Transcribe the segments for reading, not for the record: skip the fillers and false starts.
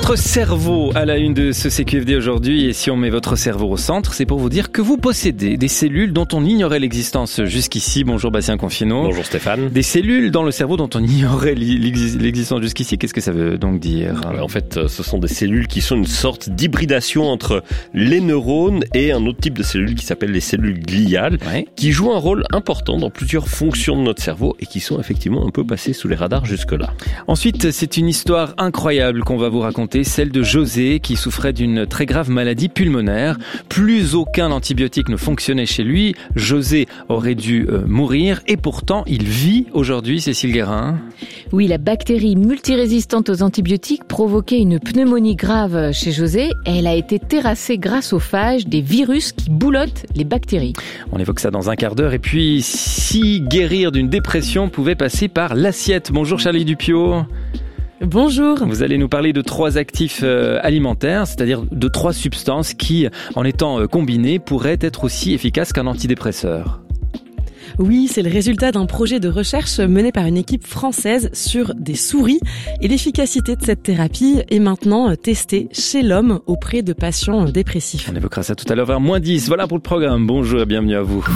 Votre cerveau à la une de ce CQFD aujourd'hui, et si on met votre cerveau au centre, c'est pour vous dire que vous possédez des cellules dont on ignorait l'existence jusqu'ici. Bonjour Bastien Confino. Bonjour Stéphane. Des cellules dans le cerveau dont on ignorait l'existence jusqu'ici, qu'est-ce que ça veut donc dire ? En fait, ce sont des cellules qui sont une sorte d'hybridation entre les neurones et un autre type de cellules qui s'appelle les cellules gliales, qui jouent un rôle important dans plusieurs fonctions de notre cerveau et qui sont effectivement un peu passées sous les radars jusque-là. Ensuite, c'est une histoire incroyable qu'on va vous raconter, celle de José qui souffrait d'une très grave maladie pulmonaire. Plus aucun antibiotique ne fonctionnait chez lui. José aurait dû mourir et pourtant il vit aujourd'hui, Cécile Guérin. Oui, la bactérie multirésistante aux antibiotiques provoquait une pneumonie grave chez José et elle a été terrassée grâce aux phages des virus qui boulottent les bactéries. On évoque ça dans un quart d'heure. Et puis, si guérir d'une dépression pouvait passer par l'assiette. Bonjour Charlie Dupiot. Bonjour. Vous allez nous parler de 3 actifs alimentaires, c'est-à-dire de 3 substances qui, en étant combinées, pourraient être aussi efficaces qu'un antidépresseur. Oui, c'est le résultat d'un projet de recherche mené par une équipe française sur des souris. Et l'efficacité de cette thérapie est maintenant testée chez l'homme auprès de patients dépressifs. On évoquera ça tout à l'heure vers -10. Voilà pour le programme. Bonjour et bienvenue à vous.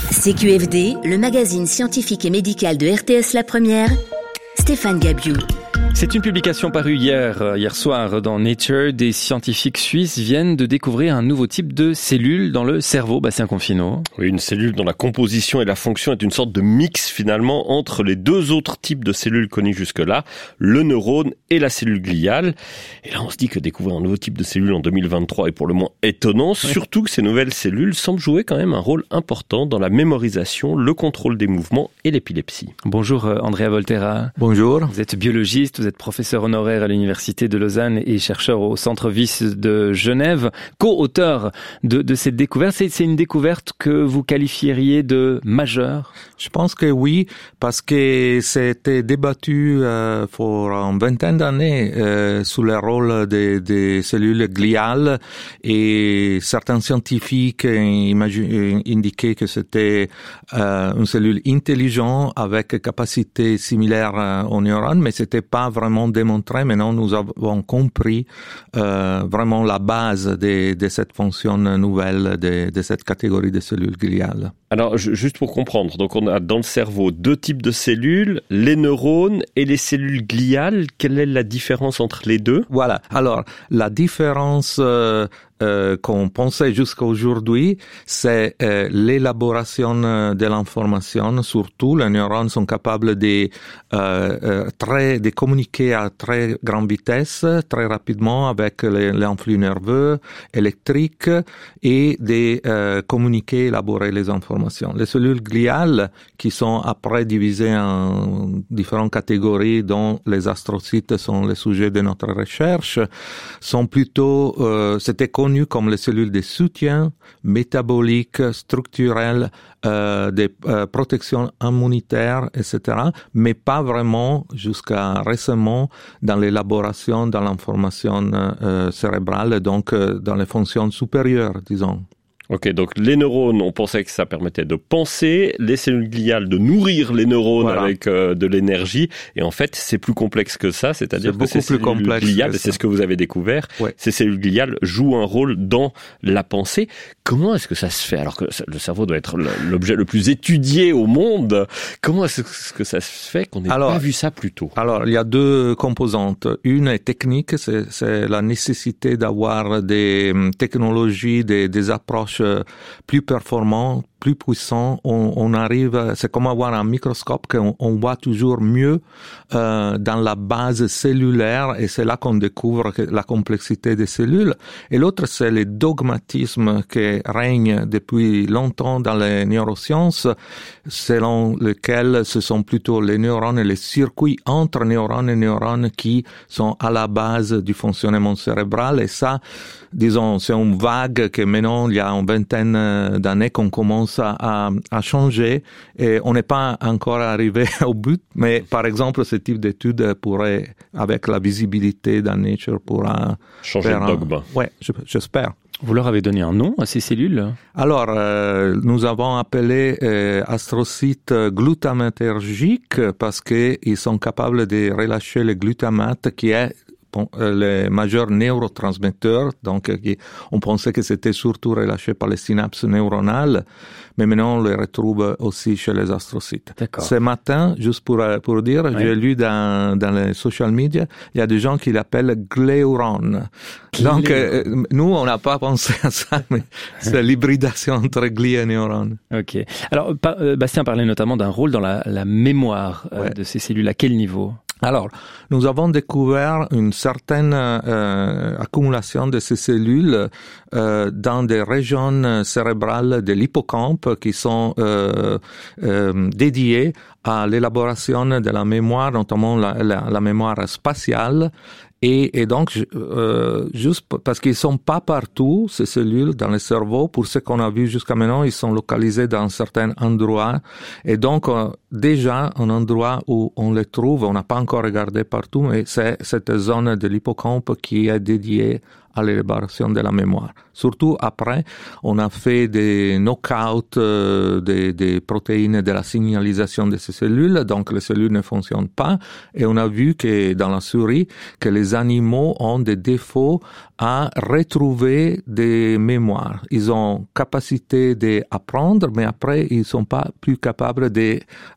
CQFD, le magazine scientifique et médical de RTS La Première, Stéphane Gabiou. C'est une publication parue hier soir dans Nature. Des scientifiques suisses viennent de découvrir un nouveau type de cellule dans le cerveau. Bastien Confino. Oui, une cellule dont la composition et la fonction est une sorte de mix finalement entre les 2 autres types de cellules connus jusque-là, le neurone et la cellule gliale. Et là, on se dit que découvrir un nouveau type de cellule en 2023 est pour le moins étonnant, surtout que ces nouvelles cellules semblent jouer quand même un rôle important dans la mémorisation, le contrôle des mouvements et l'épilepsie. Bonjour Andrea Volterra. Bonjour. Vous êtes biologiste, vous êtes professeur honoraire à l'Université de Lausanne et chercheur au Centre Wyss de Genève, co-auteur de cette découverte. C'est une découverte que vous qualifieriez de majeure? Je pense que oui, parce que c'était débattu pour une vingtaine d'années sur le rôle des cellules gliales et certains scientifiques indiquaient que c'était une cellule intelligente avec capacité similaire aux neurones, mais c'était pas vraiment démontré. Maintenant, nous avons compris vraiment la base de cette fonction nouvelle de cette catégorie de cellules gliales. Alors, juste pour comprendre, donc on a dans le cerveau 2 types de cellules, les neurones et les cellules gliales. Quelle est la différence entre les deux ? Voilà. Alors, la différence qu'on pensait jusqu'à aujourd'hui, c'est l'élaboration de l'information. Surtout, les neurones sont capables de communiquer à très grande vitesse, très rapidement avec l'influx nerveux, électrique, et de communiquer, élaborer les informations. Les cellules gliales, qui sont après divisées en différentes catégories, dont les astrocytes sont les sujets de notre recherche, sont plutôt, c'était connu comme les cellules de soutien, métaboliques, structurelles, de protection immunitaire, etc., mais pas vraiment jusqu'à récemment dans l'élaboration de l'information cérébrale, donc dans les fonctions supérieures, disons. Ok, donc les neurones, on pensait que ça permettait de penser, les cellules gliales de nourrir les neurones avec de l'énergie, et en fait c'est plus complexe que ça, c'est-à-dire que ces cellules gliales, c'est ce que vous avez découvert, ces cellules gliales jouent un rôle dans la pensée. Comment est-ce que ça se fait, alors que le cerveau doit être l'objet le plus étudié au monde? Comment est-ce que ça se fait qu'on n'ait pas vu ça plus tôt? Alors, il y a 2 composantes. Une est technique, c'est la nécessité d'avoir des technologies, des approches plus performantes, plus puissant, on arrive, c'est comme avoir un microscope qu'on voit toujours mieux dans la base cellulaire, et c'est là qu'on découvre la complexité des cellules. Et l'autre, c'est le dogmatisme qui règne depuis longtemps dans les neurosciences, selon lequel ce sont plutôt les neurones et les circuits entre neurones et neurones qui sont à la base du fonctionnement cérébral. Et ça, disons, c'est une vague que maintenant, il y a une vingtaine d'années qu'on commence à changer, et on n'est pas encore arrivé au but, mais par exemple, ce type d'étude pourrait, avec la visibilité dans Nature, pourra changer le dogme. Ouais, j'espère. Vous leur avez donné un nom à ces cellules? Alors, nous avons appelé astrocytes glutamatergiques parce qu'ils sont capables de relâcher le glutamate qui est les majeurs neurotransmetteurs. Donc, on pensait que c'était surtout relâché par les synapses neuronales, mais maintenant on les retrouve aussi chez les astrocytes. D'accord. Ce matin, juste pour dire, j'ai lu dans les social media, il y a des gens qui l'appellent gléuron. Donc, nous, on n'a pas pensé à ça, mais c'est l'hybridation entre gli et neurones. Ok. Alors, Bastien parlait notamment d'un rôle dans la mémoire de ces cellules. À quel niveau ? Alors, nous avons découvert une certaine accumulation de ces cellules dans des régions cérébrales de l'hippocampe qui sont dédiées à l'élaboration de la mémoire, notamment la mémoire spatiale. Et donc, juste parce qu'ils sont pas partout, ces cellules, dans le cerveau, pour ce qu'on a vu jusqu'à maintenant, ils sont localisés dans certains endroits. Et donc, déjà, un endroit où on les trouve, on n'a pas encore regardé partout, mais c'est cette zone de l'hippocampe qui est dédiée à l'élaboration de la mémoire. Surtout après, on a fait des knockouts des protéines de la signalisation de ces cellules, donc les cellules ne fonctionnent pas, et on a vu que dans la souris, que les animaux ont des défauts à retrouver des mémoires. Ils ont capacité d'apprendre, mais après, ils sont pas plus capables de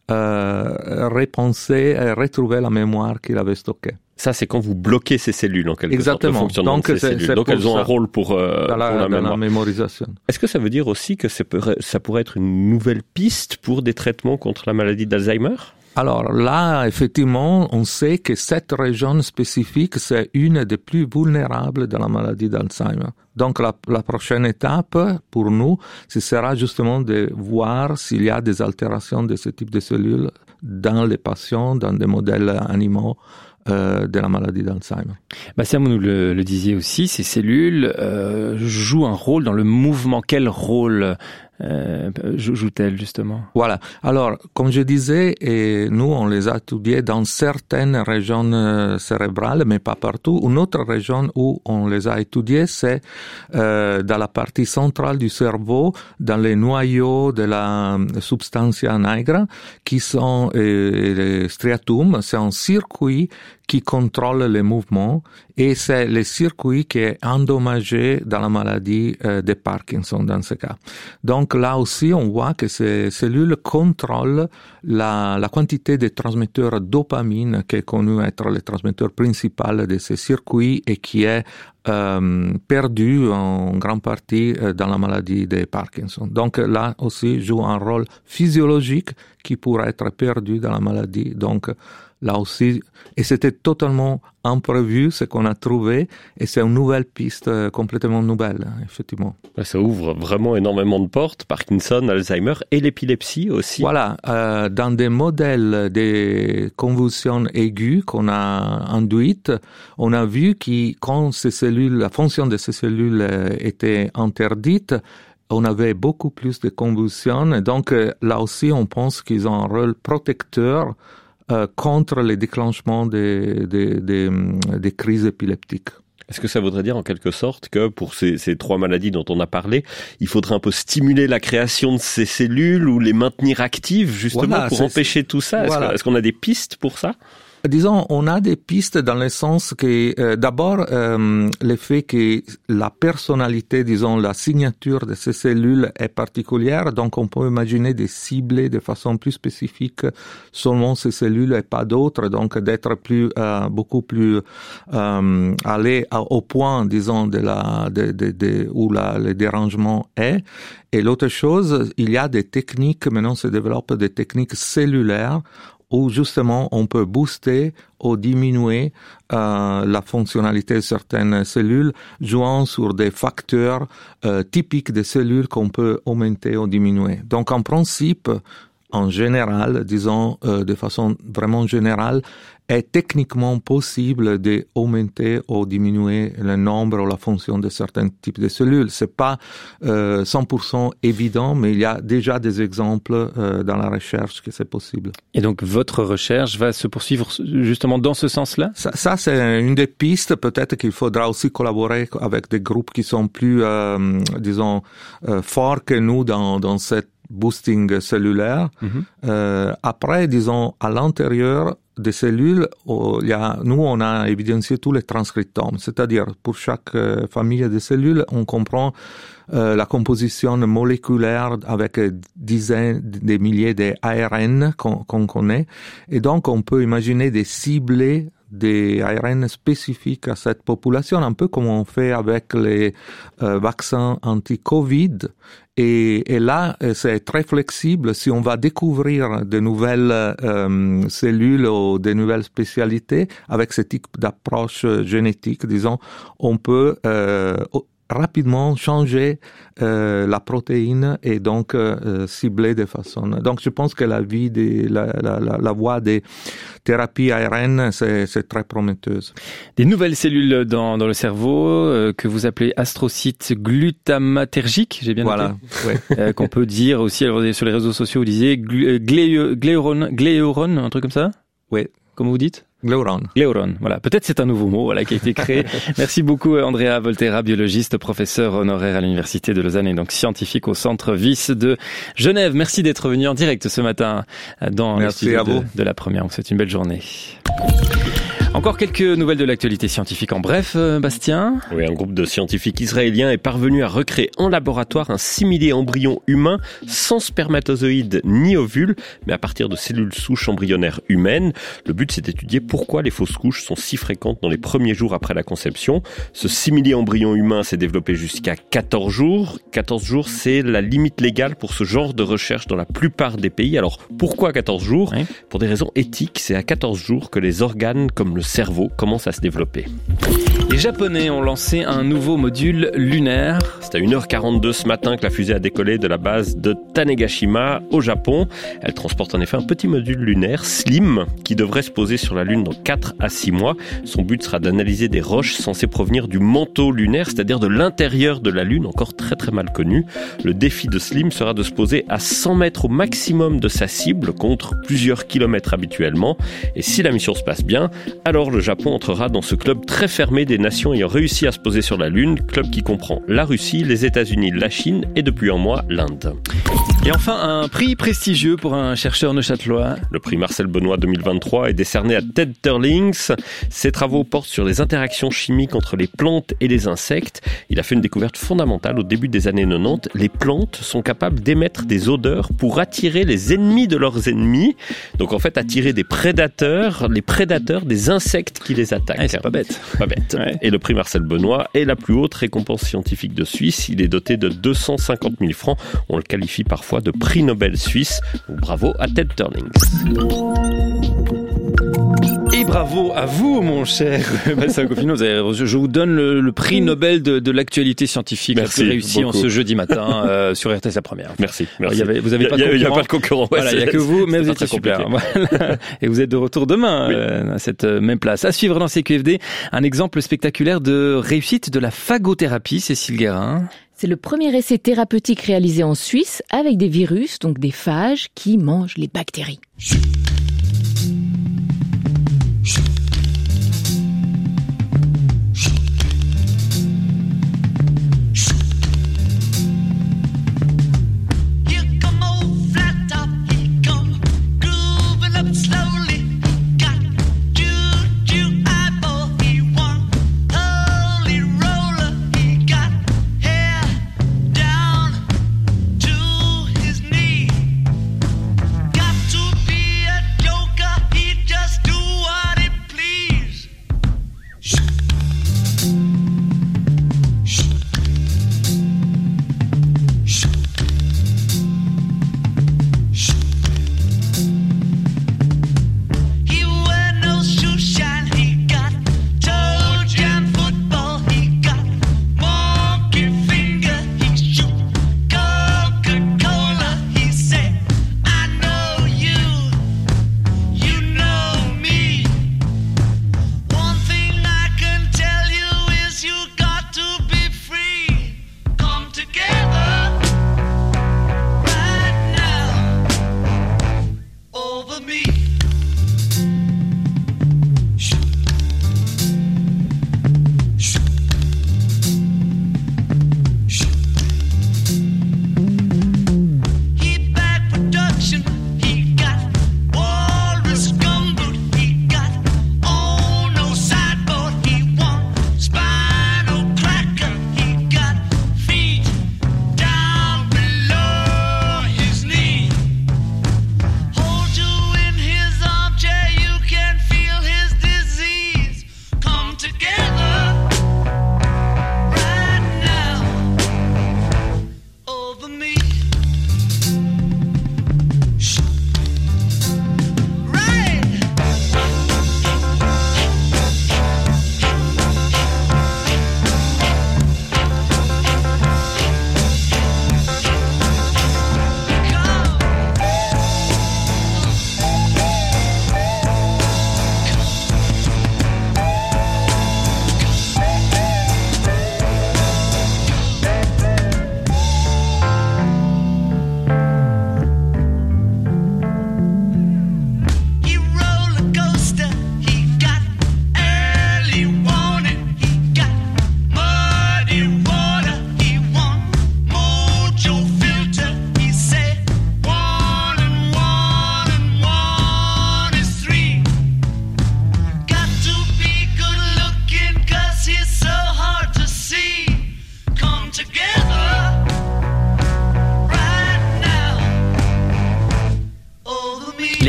repenser et retrouver la mémoire qu'ils avaient stockée. Ça, c'est quand vous bloquez ces cellules, en quelque Exactement. sorte, le fonctionnement de ces cellules. Donc, elles ont un rôle pour la mémorisation. Est-ce que ça veut dire aussi que ça pourrait être une nouvelle piste pour des traitements contre la maladie d'Alzheimer ? Alors là, effectivement, on sait que cette région spécifique, c'est une des plus vulnérables de la maladie d'Alzheimer. Donc la prochaine étape pour nous, ce sera justement de voir s'il y a des altérations de ce type de cellules dans les patients, dans des modèles animaux de la maladie d'Alzheimer. Bastien, vous nous le disiez aussi, ces cellules jouent un rôle dans le mouvement. Quel rôle joue-t-elle justement? Voilà. Alors, comme je disais, nous on les a étudiés dans certaines régions cérébrales, mais pas partout. Une autre région où on les a étudiés, c'est dans la partie centrale du cerveau, dans les noyaux de la substantia nigra, qui sont les striatum. C'est un circuit qui contrôle les mouvements et c'est le circuit qui est endommagé dans la maladie de Parkinson dans ce cas. Donc là aussi, on voit que ces cellules contrôlent la quantité de transmetteurs dopamine qui est connu être le transmetteur principal de ces circuits et qui est perdu en grande partie dans la maladie de Parkinson. Donc là aussi joue un rôle physiologique qui pourrait être perdu dans la maladie. Donc là aussi, et c'était totalement imprévu ce qu'on a trouvé, et c'est une nouvelle piste complètement nouvelle, effectivement. Ça ouvre vraiment énormément de portes, Parkinson, Alzheimer et l'épilepsie aussi. Voilà, dans des modèles de convulsions aiguës qu'on a induites, on a vu que quand ces cellules, la fonction de ces cellules était interdite, on avait beaucoup plus de convulsions, donc là aussi on pense qu'ils ont un rôle protecteur contre les déclenchements des crises épileptiques. Est-ce que ça voudrait dire en quelque sorte que pour ces trois maladies dont on a parlé, il faudrait un peu stimuler la création de ces cellules ou les maintenir actives justement pour empêcher tout ça ? Est-ce qu'on a des pistes pour ça ? Disons, on a des pistes dans le sens que, d'abord, le fait que la personnalité, disons, la signature de ces cellules est particulière, donc on peut imaginer de cibler de façon plus spécifique seulement ces cellules et pas d'autres, donc d'être beaucoup plus aller au point, disons, où le dérangement est. Et l'autre chose, il y a des techniques, maintenant se développent des techniques cellulaires où justement on peut booster ou diminuer la fonctionnalité de certaines cellules, jouant sur des facteurs typiques des cellules qu'on peut augmenter ou diminuer. Donc en principe, en général, disons de façon vraiment générale, est techniquement possible d'augmenter ou diminuer le nombre ou la fonction de certains types de cellules. C'est pas 100% évident, mais il y a déjà des exemples dans la recherche que c'est possible. Et donc votre recherche va se poursuivre justement dans ce sens-là ? Ça c'est une des pistes. Peut-être qu'il faudra aussi collaborer avec des groupes qui sont plus, disons, forts que nous dans cette boosting cellulaire. Après, disons, à l'intérieur, des cellules, nous, on a évidencié tous les transcriptomes. C'est-à-dire, pour chaque famille de cellules, on comprend la composition moléculaire avec dizaines de milliers d'ARN qu'on connaît. Et donc, on peut imaginer des ciblés des ARN spécifiques à cette population, un peu comme on fait avec les vaccins anti-Covid. Et là, c'est très flexible. Si on va découvrir de nouvelles cellules ou de nouvelles spécialités avec ce type d'approche génétique, disons, on peut rapidement changer la protéine et donc cibler de façon. Donc je pense que la voie des thérapies ARN c'est très prometteuse. Des nouvelles cellules dans le cerveau que vous appelez astrocytes glutamatergiques, j'ai bien noté. Voilà, qu'on peut dire aussi sur les réseaux sociaux, vous disiez gléurone, un truc comme ça. Oui. Comment vous dites? Gléurone. Voilà. Peut-être c'est un nouveau mot, qui a été créé. Merci beaucoup, Andrea Volterra, biologiste, professeur honoraire à l'Université de Lausanne et donc scientifique au Centre Wyss de Genève. Merci d'être venu en direct ce matin dans le studio de La Première. On vous souhaite une belle journée. Encore quelques nouvelles de l'actualité scientifique en bref, Bastien. Oui, un groupe de scientifiques israéliens est parvenu à recréer en laboratoire un similé embryon humain sans spermatozoïdes ni ovules, mais à partir de cellules souches embryonnaires humaines. Le but, c'est d'étudier pourquoi les fausses couches sont si fréquentes dans les premiers jours après la conception. Ce similé embryon humain s'est développé jusqu'à 14 jours. 14 jours, c'est la limite légale pour ce genre de recherche dans la plupart des pays. Alors, pourquoi 14 jours ? Pour des raisons éthiques, c'est à 14 jours que les organes comme le cerveau commence à se développer. Les Japonais ont lancé un nouveau module lunaire. C'est à 1h42 ce matin que la fusée a décollé de la base de Tanegashima au Japon. Elle transporte en effet un petit module lunaire slim qui devrait se poser sur la Lune dans 4 à 6 mois. Son but sera d'analyser des roches censées provenir du manteau lunaire, c'est-à-dire de l'intérieur de la Lune, encore très très mal connu. Le défi de Slim sera de se poser à 100 mètres au maximum de sa cible contre plusieurs kilomètres habituellement. Et si la mission se passe bien, alors le Japon entrera dans ce club très fermé des nations ayant réussi à se poser sur la Lune, club qui comprend la Russie, les États-Unis, la Chine et depuis un mois, l'Inde. Et enfin, un prix prestigieux pour un chercheur neuchâtelois. Le prix Marcel Benoît 2023 est décerné à Ted Turlings. Ses travaux portent sur les interactions chimiques entre les plantes et les insectes. Il a fait une découverte fondamentale au début des années 90. Les plantes sont capables d'émettre des odeurs pour attirer les ennemis de leurs ennemis. Donc en fait, attirer des prédateurs, les prédateurs des insectes qui les attaquent. Ouais, c'est pas bête. Pas bête. Ouais. Et le prix Marcel Benoît est la plus haute récompense scientifique de Suisse. Il est doté de 250 000 francs. On le qualifie parfois de prix Nobel suisse. Donc bravo à Ted Turlings. Et bravo à vous, mon cher Bastien Coffino. Je vous donne le prix Nobel de l'actualité scientifique la plus réussie en ce jeudi matin sur RTS La Première. Merci. Vous avez pas de concurrent. Il n'y a pas de concurrent. Voilà, il n'y a que vous, mais vous étiez super. Voilà. Et vous êtes de retour demain à cette même place. À suivre dans CQFD, un exemple spectaculaire de réussite de la phagothérapie, Cécile Guérin. C'est le premier essai thérapeutique réalisé en Suisse avec des virus, donc des phages, qui mangent les bactéries. Got to be a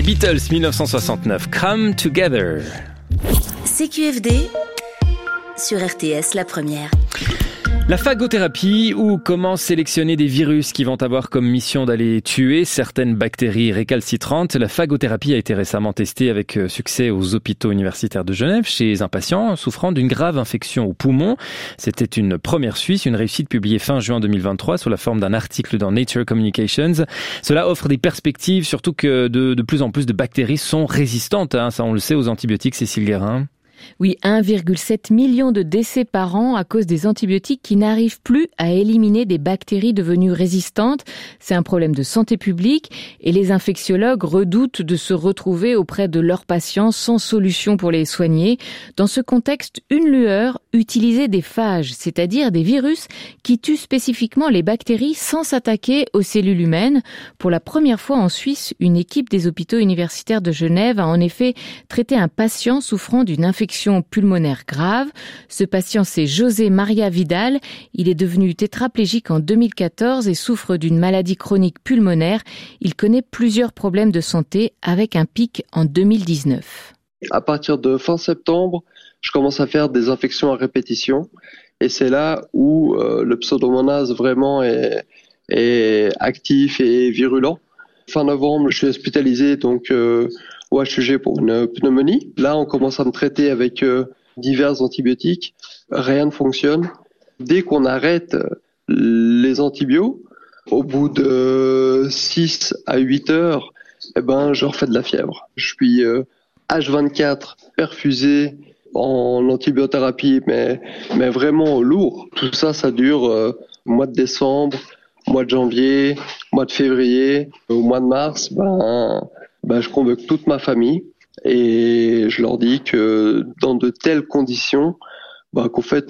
Beatles, 1969, Come Together. CQFD sur RTS La Première. La phagothérapie, ou comment sélectionner des virus qui vont avoir comme mission d'aller tuer certaines bactéries récalcitrantes. La phagothérapie a été récemment testée avec succès aux hôpitaux universitaires de Genève chez un patient souffrant d'une grave infection au poumon. C'était une première Suisse, une réussite publiée fin juin 2023 sous la forme d'un article dans Nature Communications. Cela offre des perspectives, surtout que de plus en plus de bactéries sont résistantes, ça on le sait, aux antibiotiques. Cécile Guérin. Oui, 1,7 million de décès par an à cause des antibiotiques qui n'arrivent plus à éliminer des bactéries devenues résistantes. C'est un problème de santé publique et les infectiologues redoutent de se retrouver auprès de leurs patients sans solution pour les soigner. Dans ce contexte, une lueur, utiliser des phages, c'est-à-dire des virus qui tuent spécifiquement les bactéries sans s'attaquer aux cellules humaines. Pour la première fois en Suisse, une équipe des hôpitaux universitaires de Genève a en effet traité un patient souffrant d'une infection pulmonaire grave. Ce patient, c'est José Maria Vidal. Il est devenu tétraplégique en 2014 et souffre d'une maladie chronique pulmonaire. Il connaît plusieurs problèmes de santé avec un pic en 2019. À partir de fin septembre, je commence à faire des infections à répétition et c'est là où le pseudomonas vraiment est actif et virulent. Fin novembre, je suis hospitalisé donc au HUG pour une pneumonie. Là, on commence à me traiter avec divers antibiotiques. Rien ne fonctionne. Dès qu'on arrête les antibiotiques, au bout de 6 à 8 heures, je refais de la fièvre. Je suis H24 perfusé en antibiothérapie, mais vraiment lourd. Tout ça, ça dure mois de décembre, mois de janvier, mois de février. Au mois de mars, je convoque toute ma famille et je leur dis que dans de telles conditions, qu'en fait,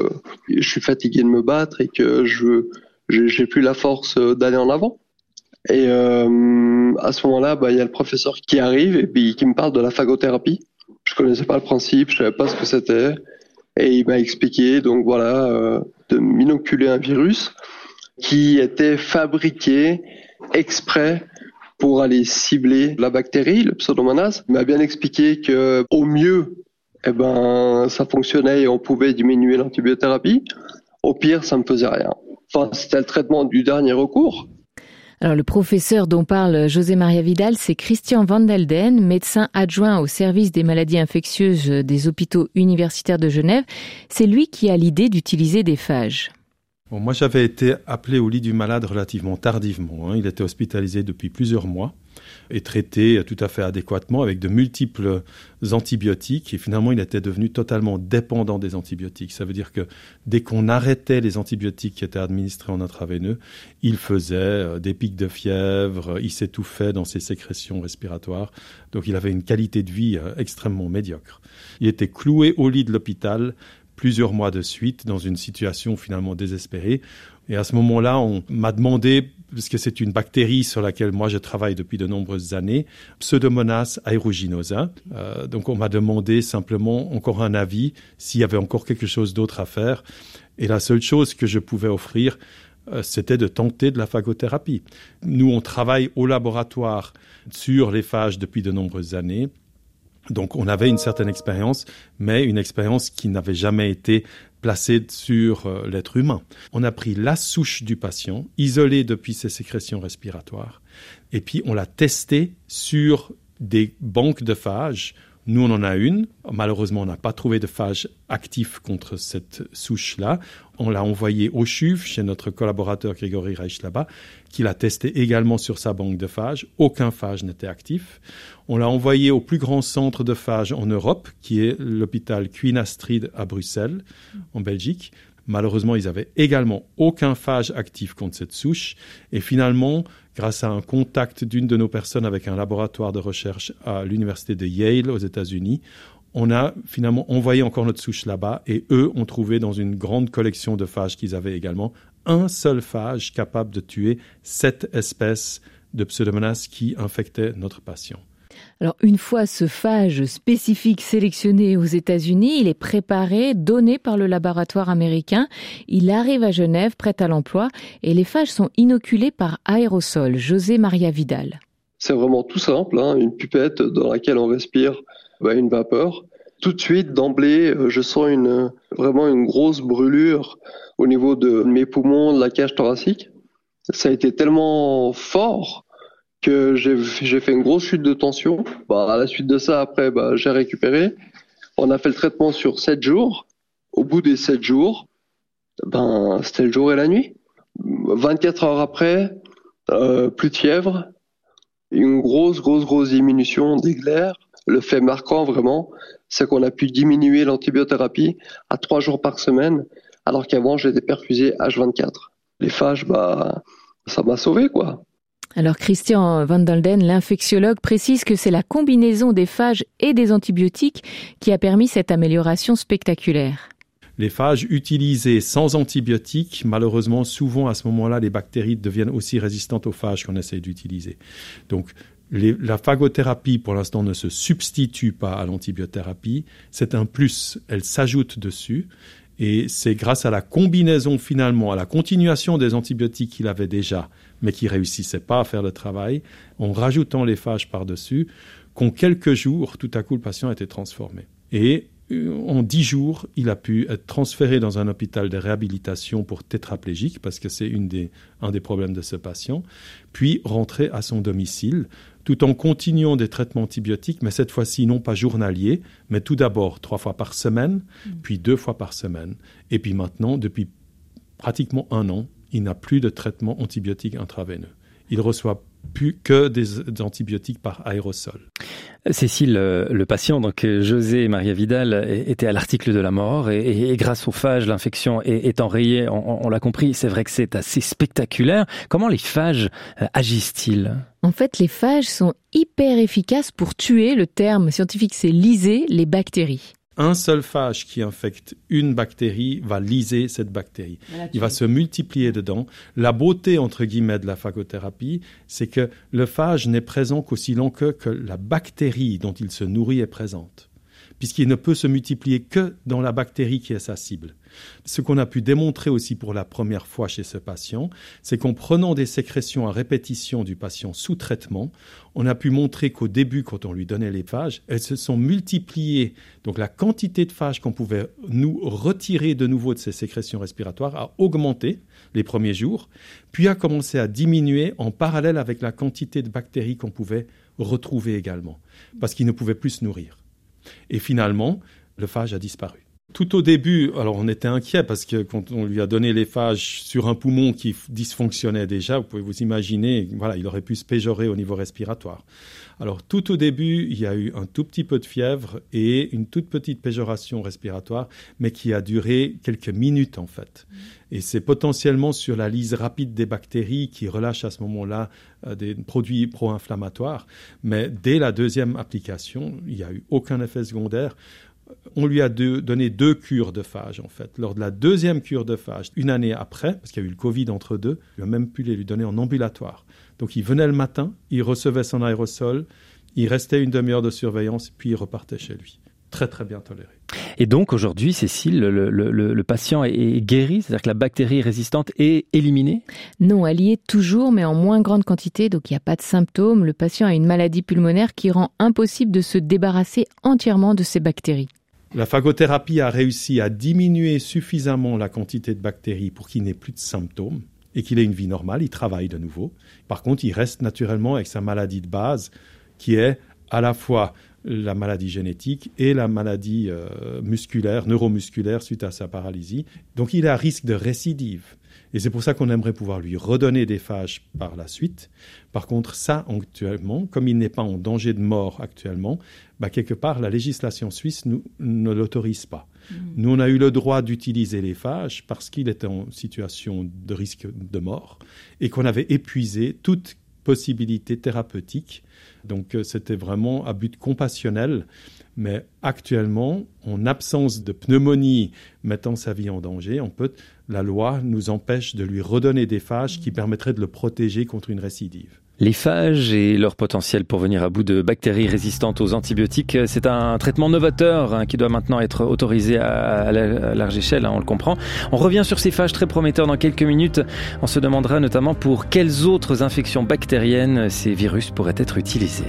je suis fatigué de me battre et que j'ai plus la force d'aller en avant. Et à ce moment-là, il y a le professeur qui arrive et puis qui me parle de la phagothérapie. Je connaissais pas le principe, je savais pas ce que c'était, et il m'a expliqué donc de m'inoculer un virus qui était fabriqué exprès pour aller cibler la bactérie, le pseudomonas. Il m'a bien expliqué que au mieux, ça fonctionnait et on pouvait diminuer l'antibiothérapie. Au pire, ça me faisait rien. Enfin, c'était le traitement du dernier recours. Alors, le professeur dont parle José Maria Vidal, c'est Christian Van Delden, médecin adjoint au service des maladies infectieuses des hôpitaux universitaires de Genève. C'est lui qui a l'idée d'utiliser des phages. Bon, moi, j'avais été appelé au lit du malade relativement tardivement. Il était hospitalisé depuis plusieurs mois et traité tout à fait adéquatement avec de multiples antibiotiques. Et finalement, il était devenu totalement dépendant des antibiotiques. Ça veut dire que dès qu'on arrêtait les antibiotiques qui étaient administrés en intraveineux, il faisait des pics de fièvre, il s'étouffait dans ses sécrétions respiratoires. Donc, il avait une qualité de vie extrêmement médiocre. Il était cloué au lit de l'hôpital plusieurs mois de suite, dans une situation finalement désespérée. Et à ce moment-là, on m'a demandé, parce que c'est une bactérie sur laquelle moi je travaille depuis de nombreuses années, Pseudomonas aeruginosa. Donc on m'a demandé simplement encore un avis, s'il y avait encore quelque chose d'autre à faire. Et la seule chose que je pouvais offrir, c'était de tenter de la phagothérapie. Nous, on travaille au laboratoire sur les phages depuis de nombreuses années. Donc, on avait une certaine expérience, mais une expérience qui n'avait jamais été placée sur l'être humain. On a pris la souche du patient, isolée depuis ses sécrétions respiratoires, et puis on l'a testée sur des banques de phages. Nous, on en a une. Malheureusement, on n'a pas trouvé de phage actif contre cette souche-là. On l'a envoyé au CHUV, chez notre collaborateur Grégory Reich là-bas, qui l'a testé également sur sa banque de phages. Aucun phage n'était actif. On l'a envoyé au plus grand centre de phages en Europe, qui est l'hôpital Queen Astrid à Bruxelles, en Belgique. Malheureusement, ils avaient également aucun phage actif contre cette souche. Et finalement, grâce à un contact d'une de nos personnes avec un laboratoire de recherche à l'université de Yale aux États-Unis, on a finalement envoyé encore notre souche là-bas et eux ont trouvé dans une grande collection de phages qu'ils avaient également un seul phage capable de tuer 7 espèces de Pseudomonas qui infectaient notre patient. Alors, une fois ce phage spécifique sélectionné aux États-Unis, il est préparé, donné par le laboratoire américain. Il arrive à Genève, prêt à l'emploi, et les phages sont inoculés par aérosol. José Maria Vidal. C'est vraiment tout simple, une pipette dans laquelle on respire une vapeur. Tout de suite, d'emblée, je sens vraiment une grosse brûlure au niveau de mes poumons, de la cage thoracique. Ça a été tellement fort que j'ai fait une grosse chute de tension. À la suite de ça, après, j'ai récupéré. On a fait le traitement sur 7 jours. Au bout des 7 jours, c'était le jour et la nuit. 24 heures après, plus de fièvre, une grosse diminution des glaires. Le fait marquant vraiment, c'est qu'on a pu diminuer l'antibiothérapie à 3 jours par semaine, alors qu'avant j'étais perfusé H24. Les phages, ça m'a sauvé, quoi. Alors Christian Van Delden, l'infectiologue, précise que c'est la combinaison des phages et des antibiotiques qui a permis cette amélioration spectaculaire. Les phages utilisés sans antibiotiques, malheureusement, souvent à ce moment-là, les bactéries deviennent aussi résistantes aux phages qu'on essaie d'utiliser. Donc, la phagothérapie, pour l'instant, ne se substitue pas à l'antibiothérapie. C'est un plus, elle s'ajoute dessus. Et c'est grâce à la combinaison, finalement, à la continuation des antibiotiques qu'il avait déjà, mais qui ne réussissaient pas à faire le travail, en rajoutant les phages par-dessus, qu'en quelques jours, tout à coup, le patient a été transformé. Et en 10 jours, il a pu être transféré dans un hôpital de réhabilitation pour tétraplégiques, parce que c'est un des problèmes de ce patient, puis rentrer à son domicile, tout en continuant des traitements antibiotiques, mais cette fois-ci non pas journaliers, mais tout d'abord 3 fois par semaine, puis 2 fois par semaine. Et puis maintenant, depuis pratiquement 1 an, il n'a plus de traitement antibiotique intraveineux. Il reçoit plus que des antibiotiques par aérosol. Cécile, le patient, donc José et Maria Vidal, était à l'article de la mort et grâce aux phages, l'infection est enrayée, on l'a compris, c'est vrai que c'est assez spectaculaire. Comment les phages agissent-ils ? En fait, les phages sont hyper efficaces pour tuer, le terme scientifique c'est lyser, les bactéries. Un seul phage qui infecte une bactérie va lyser cette bactérie. Il va se multiplier dedans. La beauté, entre guillemets, de la phagothérapie, c'est que le phage n'est présent qu'aussi longtemps que la bactérie dont il se nourrit est présente, puisqu'il ne peut se multiplier que dans la bactérie qui est sa cible. Ce qu'on a pu démontrer aussi pour la première fois chez ce patient, c'est qu'en prenant des sécrétions à répétition du patient sous traitement, on a pu montrer qu'au début, quand on lui donnait les phages, elles se sont multipliées. Donc la quantité de phages qu'on pouvait nous retirer de nouveau de ces sécrétions respiratoires a augmenté les premiers jours, puis a commencé à diminuer en parallèle avec la quantité de bactéries qu'on pouvait retrouver également, parce qu'il ne pouvait plus se nourrir. Et finalement, le phage a disparu. Tout au début, alors on était inquiet parce que quand on lui a donné les phages sur un poumon qui dysfonctionnait déjà, vous pouvez vous imaginer, il aurait pu se péjorer au niveau respiratoire. Alors tout au début, il y a eu un tout petit peu de fièvre et une toute petite péjoration respiratoire, mais qui a duré quelques minutes en fait. Et c'est potentiellement sur la lyse rapide des bactéries qui relâche à ce moment-là des produits pro-inflammatoires. Mais dès la deuxième application, il n'y a eu aucun effet secondaire. On lui a donné 2 cures de phage, en fait. Lors de la deuxième cure de phage, 1 année après, parce qu'il y a eu le Covid entre deux, il a même pu les lui donner en ambulatoire. Donc, il venait le matin, il recevait son aérosol, il restait 1 demi-heure de surveillance, puis il repartait chez lui. Très, très bien toléré. Et donc, aujourd'hui, Cécile, le patient est guéri, c'est-à-dire que la bactérie résistante est éliminée ? Non, elle y est toujours, mais en moins grande quantité, donc il n'y a pas de symptômes. Le patient a une maladie pulmonaire qui rend impossible de se débarrasser entièrement de ces bactéries. La phagothérapie a réussi à diminuer suffisamment la quantité de bactéries pour qu'il n'ait plus de symptômes et qu'il ait une vie normale, il travaille de nouveau. Par contre, il reste naturellement avec sa maladie de base qui est à la fois la maladie génétique et la maladie musculaire, neuromusculaire suite à sa paralysie. Donc il est à risque de récidive. Et c'est pour ça qu'on aimerait pouvoir lui redonner des phages par la suite. Par contre, ça, actuellement, comme il n'est pas en danger de mort actuellement, quelque part, la législation suisse ne l'autorise pas. Nous, on a eu le droit d'utiliser les phages parce qu'il était en situation de risque de mort et qu'on avait épuisé toute possibilité thérapeutique. Donc, c'était vraiment à but compassionnel. Mais actuellement, en absence de pneumonie mettant sa vie en danger, la loi nous empêche de lui redonner des phages qui permettraient de le protéger contre une récidive. Les phages et leur potentiel pour venir à bout de bactéries résistantes aux antibiotiques, c'est un traitement novateur qui doit maintenant être autorisé à large échelle, on le comprend. On revient sur ces phages très prometteurs dans quelques minutes. On se demandera notamment pour quelles autres infections bactériennes ces virus pourraient être utilisés.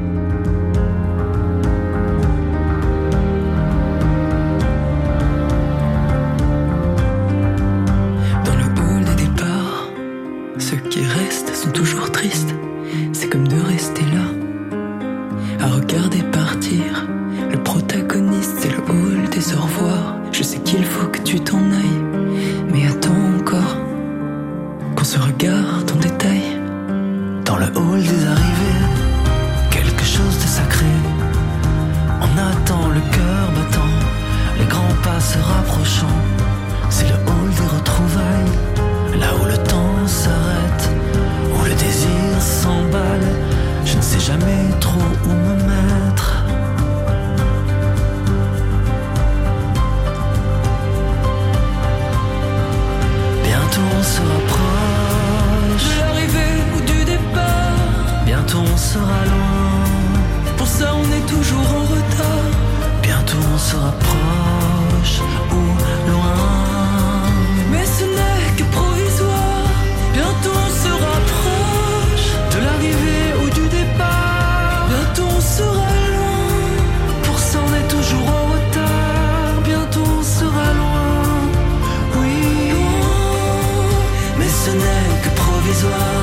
Dans le hall des départs, ceux qui restent sont toujours tristes. C'est comme de rester là, à regarder partir. Le protagoniste, c'est le hall des au revoir. Je sais qu'il faut que tu t'en ailles, mais attends encore qu'on se regarde en détail. Dans le hall des arrivées, quelque chose de sacré. On attend le cœur battant, les grands pas se rapprochant. C'est le hall des retrouvailles, là où le temps s'arrête, où le désir s'emballe. Je ne sais jamais trop où me mettre. Bientôt on se rapproche de l'arrivée ou du départ. Bientôt on sera loin, pour ça on est toujours en retard. Bientôt on se rapproche ou loin, mais ce n'est que provisoire. Bientôt on se rapproche de l'arrivée ou du départ. Bientôt on sera loin, pour ça on est toujours en retard. Bientôt on sera loin, oui, loin, mais ce n'est que provisoire.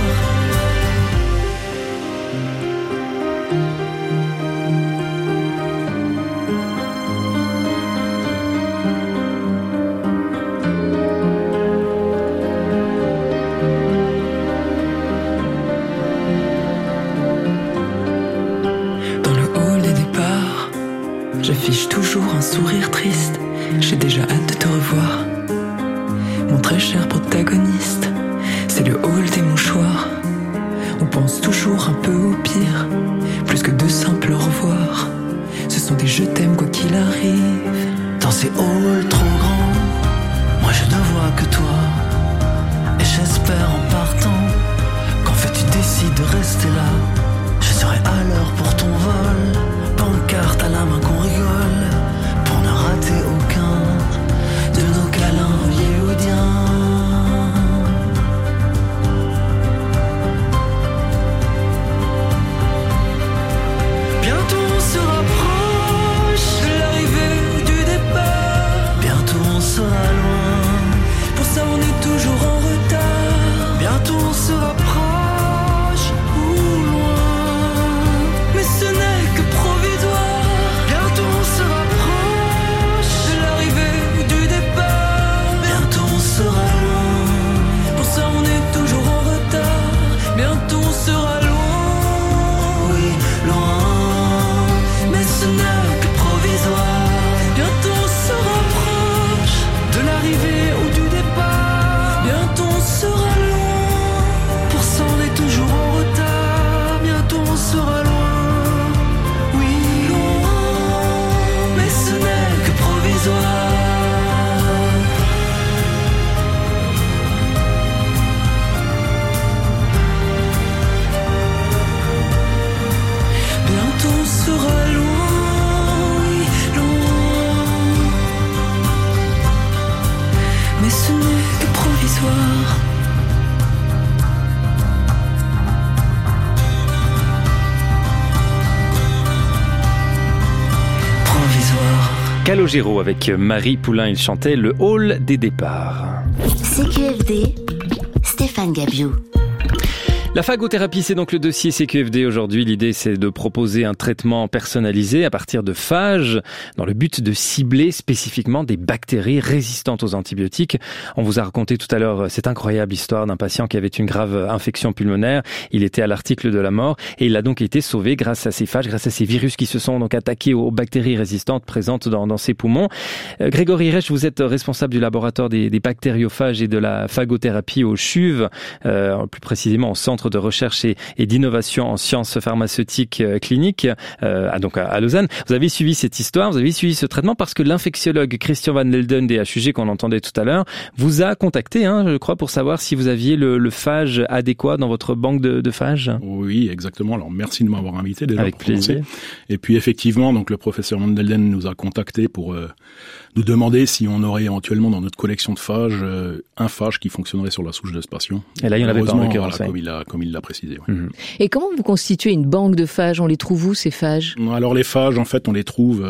J'affiche toujours un sourire triste. J'ai déjà hâte de te revoir, mon très cher protagoniste. C'est le hall des mouchoirs. On pense toujours un peu au pire, plus que de simples au revoir. Ce sont des je t'aime quoi qu'il arrive. Dans ces halls trop grands, moi je ne vois que toi. Et j'espère en partant qu'en fait tu décides de rester là. Je serai à l'heure pour ton vol, pancarte à la main qu'on rigole, pour ne rater aucun de nos câlins hollywoodiens. Bientôt on se rapproche de l'arrivée ou du départ. Bientôt on sera loin, pour ça on est toujours en retard. Bientôt on se rapproche ou loin, mais ce n'est que provisoire. Bientôt on se rapproche de l'arrivée ou du départ. Bientôt on sera loin, pour ça on est toujours en retard. Bientôt on sera loin, oui, loin, mais ce n'est que provisoire. Bientôt on se rapproche de l'arrivée ou du départ. Bientôt on sera loin, pour ça on est toujours en retard. Bientôt on sera loin, oui, loin, mais ce n'est que provisoire. Bientôt on sera loin, oui, loin, mais ce n'est que provisoire. Provisoire. Calogero avec Marie Poulain, il chantait le hall des départs. CQFD, Stéphane Gabiou. La phagothérapie, c'est donc le dossier CQFD aujourd'hui. L'idée, c'est de proposer un traitement personnalisé à partir de phages dans le but de cibler spécifiquement des bactéries résistantes aux antibiotiques. On vous a raconté tout à l'heure cette incroyable histoire d'un patient qui avait une grave infection pulmonaire. Il était à l'article de la mort et il a donc été sauvé grâce à ces phages, grâce à ces virus qui se sont donc attaqués aux bactéries résistantes présentes dans ses poumons. Grégory Reich, vous êtes responsable du laboratoire des bactériophages et de la phagothérapie au CHUV, plus précisément au centre Centre de recherche et d'innovation en sciences pharmaceutiques cliniques, donc à Lausanne. Vous avez suivi cette histoire, vous avez suivi ce traitement parce que l'infectiologue Christian Van Helden des HUG qu'on entendait tout à l'heure vous a contacté, je crois, pour savoir si vous aviez le phage adéquat dans votre banque de phages. Oui, exactement. Alors merci de m'avoir invité déjà. Avec plaisir. Et puis effectivement, donc le professeur Van Helden nous a contacté pour nous demander si on aurait éventuellement dans notre collection de phages un phage qui fonctionnerait sur la souche de ce patient. Et là, il y en avait pas en l'occurrence. Voilà, comme il l'a précisé. Ouais. Et comment vous constituez une banque de phages? On les trouve où, ces phages? Alors les phages, en fait, on les trouve,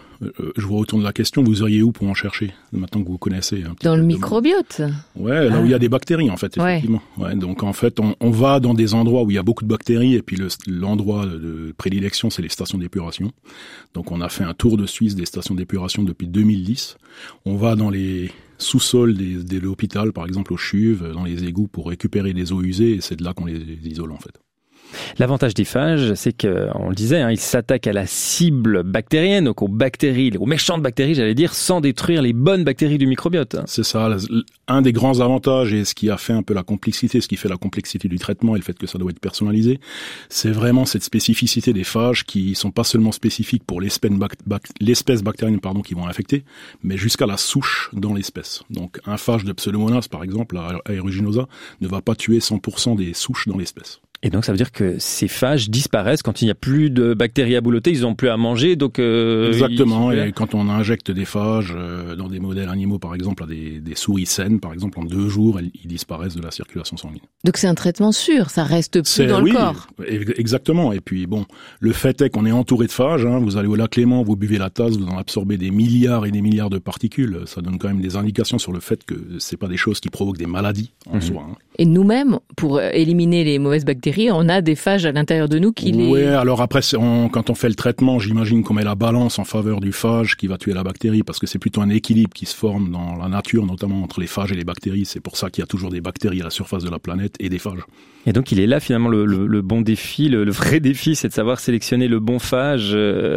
je vois autour de la question, vous iriez où pour en chercher, maintenant que vous connaissez un petit Dans le microbiote? Ouais, là où il y a des bactéries, en fait, effectivement. Ouais, donc en fait, on va dans des endroits où il y a beaucoup de bactéries, et puis l'endroit de prédilection, c'est les stations d'épuration. Donc on a fait un tour de Suisse des stations d'épuration depuis 2010. On va dans les sous-sols de l'hôpital, par exemple au CHUV, dans les égouts pour récupérer des eaux usées, et c'est de là qu'on les isole, en fait. L'avantage des phages, c'est qu'on le disait, ils s'attaquent à la cible bactérienne, donc aux bactéries, aux méchantes bactéries, j'allais dire, sans détruire les bonnes bactéries du microbiote. C'est ça. Un des grands avantages et ce qui a fait un peu la complexité, ce qui fait la complexité du traitement et le fait que ça doit être personnalisé, c'est vraiment cette spécificité des phages qui sont pas seulement spécifiques pour l'espèce bactérienne qui vont infecter, mais jusqu'à la souche dans l'espèce. Donc un phage de Pseudomonas, par exemple, aeruginosa, ne va pas tuer 100% des souches dans l'espèce. Et donc ça veut dire que ces phages disparaissent quand il n'y a plus de bactéries à boulotter, ils n'ont plus à manger, donc... Exactement, et quand on injecte des phages dans des modèles animaux, par exemple, à des souris saines, par exemple, en 2 jours, ils disparaissent de la circulation sanguine. Donc c'est un traitement sûr, ça reste plus dans le corps. Exactement, et puis bon, le fait est qu'on est entouré de phages, vous allez au lac Léman, vous buvez la tasse, vous en absorbez des milliards et des milliards de particules, ça donne quand même des indications sur le fait que c'est pas des choses qui provoquent des maladies en soi. Et nous-mêmes, pour éliminer les mauvaises bactéries, on a des phages à l'intérieur de nous qui les... Oui, alors après, quand on fait le traitement, j'imagine qu'on met la balance en faveur du phage qui va tuer la bactérie, parce que c'est plutôt un équilibre qui se forme dans la nature, notamment entre les phages et les bactéries. C'est pour ça qu'il y a toujours des bactéries à la surface de la planète et des phages. Et donc il est là finalement le bon défi, le vrai défi, c'est de savoir sélectionner le bon phage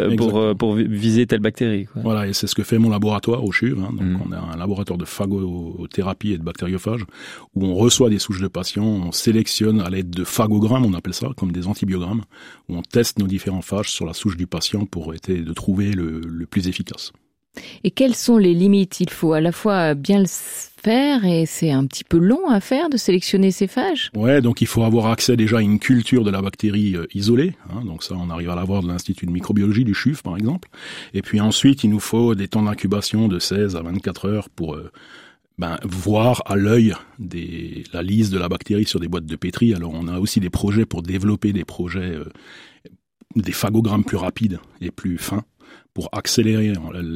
pour viser telle bactérie, quoi. Voilà, et c'est ce que fait mon laboratoire au CHUV. Donc on a un laboratoire de phagothérapie et de bactériophages où on reçoit des souches de patients, on sélectionne à l'aide de phagogrammes, on appelle ça, comme des antibiogrammes, où on teste nos différents phages sur la souche du patient pour essayer de trouver le plus efficace. Et quelles sont les limites? Il faut à la fois bien le faire et c'est un petit peu long à faire de sélectionner ces phages. Ouais, donc il faut avoir accès déjà à une culture de la bactérie isolée. Donc ça, on arrive à l'avoir de l'Institut de microbiologie du CHUV, par exemple. Et puis ensuite, il nous faut des temps d'incubation de 16 à 24 heures pour voir à l'œil la liste de la bactérie sur des boîtes de pétri. Alors on a aussi des projets pour développer des phagogrammes plus rapides et plus fins, pour accélérer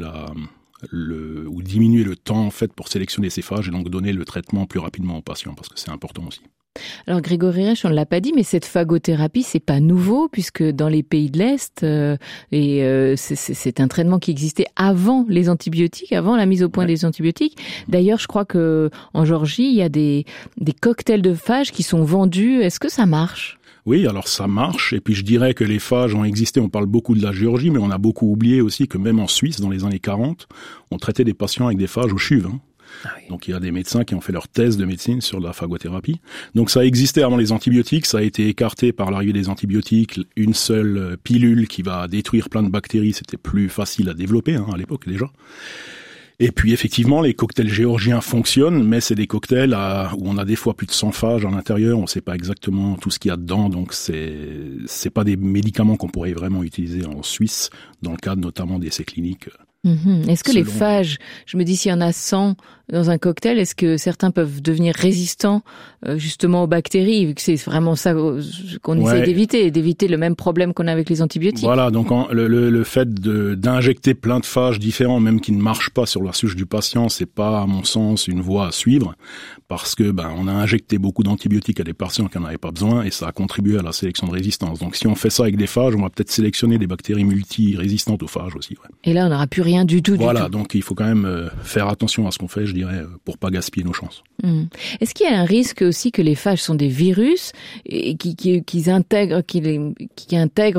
ou diminuer le temps en fait pour sélectionner ces phages et donc donner le traitement plus rapidement aux patients, parce que c'est important aussi. Alors Grégory Reich, on ne l'a pas dit, mais cette phagothérapie, c'est pas nouveau, puisque dans les pays de l'Est, c'est un traitement qui existait avant les antibiotiques, avant la mise au point des antibiotiques. D'ailleurs, je crois que en Géorgie, il y a des cocktails de phages qui sont vendus. Est-ce que ça marche ? Oui, alors ça marche, et puis je dirais que les phages ont existé, on parle beaucoup de la Géorgie, mais on a beaucoup oublié aussi que même en Suisse, dans les années 40, on traitait des patients avec des phages au CHUV. Donc il y a des médecins qui ont fait leur thèse de médecine sur la phagothérapie. Donc ça existait avant les antibiotiques, ça a été écarté par l'arrivée des antibiotiques. Une seule pilule qui va détruire plein de bactéries, c'était plus facile à développer à l'époque déjà. Et puis effectivement, les cocktails géorgiens fonctionnent, mais c'est des cocktails où on a des fois plus de 100 phages à l'intérieur, on ne sait pas exactement tout ce qu'il y a dedans, donc c'est pas des médicaments qu'on pourrait vraiment utiliser en Suisse, dans le cadre notamment d'essais cliniques. Est-ce que les phages, je me dis s'il y en a 100 dans un cocktail, est-ce que certains peuvent devenir résistants justement aux bactéries, vu que c'est vraiment ça qu'on essaie d'éviter le même problème qu'on a avec les antibiotiques? Voilà, donc le fait d'injecter plein de phages différents, même qui ne marchent pas sur la souche du patient, c'est pas à mon sens une voie à suivre, parce que on a injecté beaucoup d'antibiotiques à des patients qui n'en avaient pas besoin et ça a contribué à la sélection de résistance. Donc si on fait ça avec des phages, on va peut-être sélectionner des bactéries multirésistantes aux phages aussi. Ouais. Et là, on n'aura plus rien du tout. Voilà, donc il faut quand même faire attention à ce qu'on fait, je dirais, pour pas gaspiller nos chances. Est-ce qu'il y a un risque aussi que les phages sont des virus et qui intègrent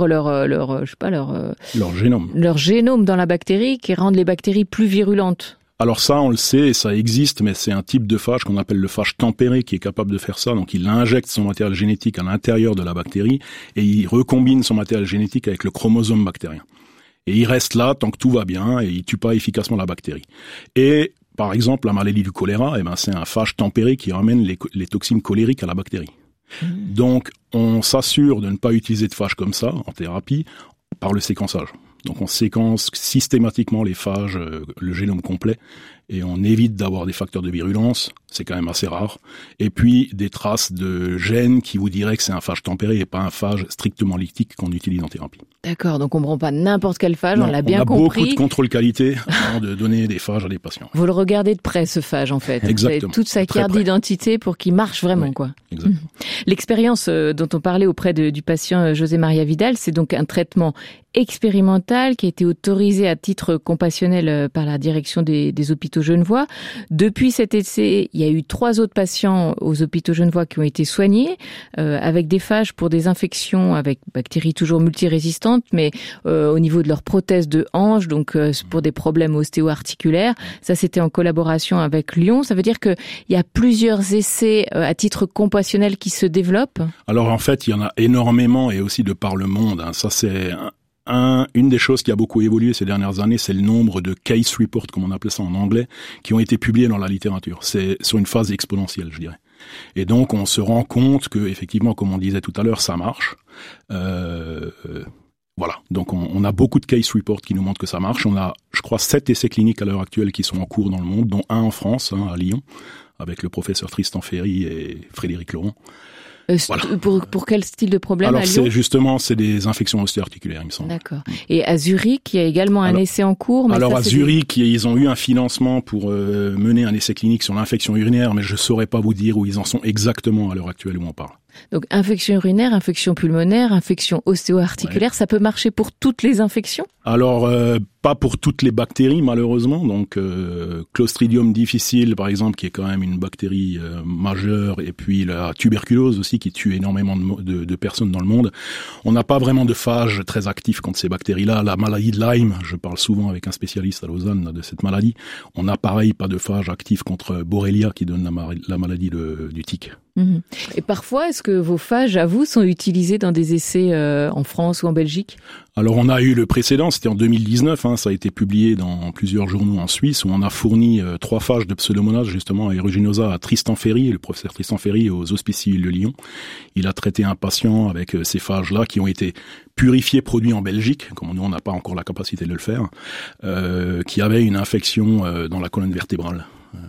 leur génome dans la bactérie, qui rendent les bactéries plus virulentes? Alors ça, on le sait, et ça existe, mais c'est un type de phage qu'on appelle le phage tempéré qui est capable de faire ça. Donc il injecte son matériel génétique à l'intérieur de la bactérie et il recombine son matériel génétique avec le chromosome bactérien. Et il reste là tant que tout va bien et il tue pas efficacement la bactérie. Et par exemple, la maladie du choléra, c'est un phage tempéré qui ramène les toxines cholériques à la bactérie. Donc on s'assure de ne pas utiliser de phage comme ça en thérapie par le séquençage. Donc on séquence systématiquement les phages, le génome complet, et on évite d'avoir des facteurs de virulence, c'est quand même assez rare, et puis des traces de gènes qui vous diraient que c'est un phage tempéré et pas un phage strictement lytique qu'on utilise en thérapie. D'accord, donc on ne prend pas n'importe quel phage, non, on l'a bien compris. On a beaucoup de contrôle qualité avant de donner des phages à des patients. Vous le regardez de près, ce phage, en fait. Exactement. Toute sa carte d'identité pour qu'il marche vraiment, oui, quoi. Exactement. L'expérience dont on parlait auprès du patient José Maria Vidal, c'est donc un traitement expérimental qui a été autorisé à titre compassionnel par la direction des hôpitaux genevois. Depuis cet essai, il y a eu 3 autres patients aux hôpitaux genevois qui ont été soignés avec des phages pour des infections avec bactéries toujours multirésistantes, mais au niveau de leur prothèse de hanche, donc pour des problèmes ostéo-articulaires. Ça, c'était en collaboration avec Lyon. Ça veut dire qu'il y a plusieurs essais à titre compassionnel qui se développent? Alors en fait, il y en a énormément et aussi de par le monde. Ça, c'est une des choses qui a beaucoup évolué ces dernières années, c'est le nombre de case reports, comme on appelle ça en anglais, qui ont été publiés dans la littérature. C'est sur une phase exponentielle, je dirais. Et donc, on se rend compte que, effectivement, comme on disait tout à l'heure, ça marche. Voilà. Donc, on a beaucoup de case reports qui nous montrent que ça marche. On a, je crois, 7 essais cliniques à l'heure actuelle qui sont en cours dans le monde, dont un en France, à Lyon, avec le professeur Tristan Ferry et Frédéric Laurent. Voilà. Pour quel style de problème? Alors, c'est des infections ostéo-articulaires, il me semble. D'accord. Et à Zurich, il y a également un essai en cours. Mais à Zurich, ils ont eu un financement pour mener un essai clinique sur l'infection urinaire, mais je saurais pas vous dire où ils en sont exactement à l'heure actuelle où on parle. Donc, infection urinaire, infection pulmonaire, infection ostéo-articulaire, ça peut marcher pour toutes les infections? Alors, pas pour toutes les bactéries, malheureusement. Donc, Clostridium difficile, par exemple, qui est quand même une bactérie majeure, et puis la tuberculose aussi, qui tue énormément de personnes dans le monde. On n'a pas vraiment de phage très actif contre ces bactéries-là. La maladie de Lyme, je parle souvent avec un spécialiste à Lausanne de cette maladie. On n'a pareil pas de phage actif contre Borrelia, qui donne la maladie du tic. Et parfois, est-ce que vos phages, à vous, sont utilisés dans des essais en France ou en Belgique? Alors, on a eu le précédent, c'était en 2019, ça a été publié dans plusieurs journaux en Suisse, où on a fourni 3 phages de Pseudomonas, justement, à aeruginosa à Tristan Ferry, le professeur Tristan Ferry, aux Hospices civils de Lyon. Il a traité un patient avec ces phages-là qui ont été purifiés, produits en Belgique, comme nous, on n'a pas encore la capacité de le faire, qui avait une infection dans la colonne vertébrale.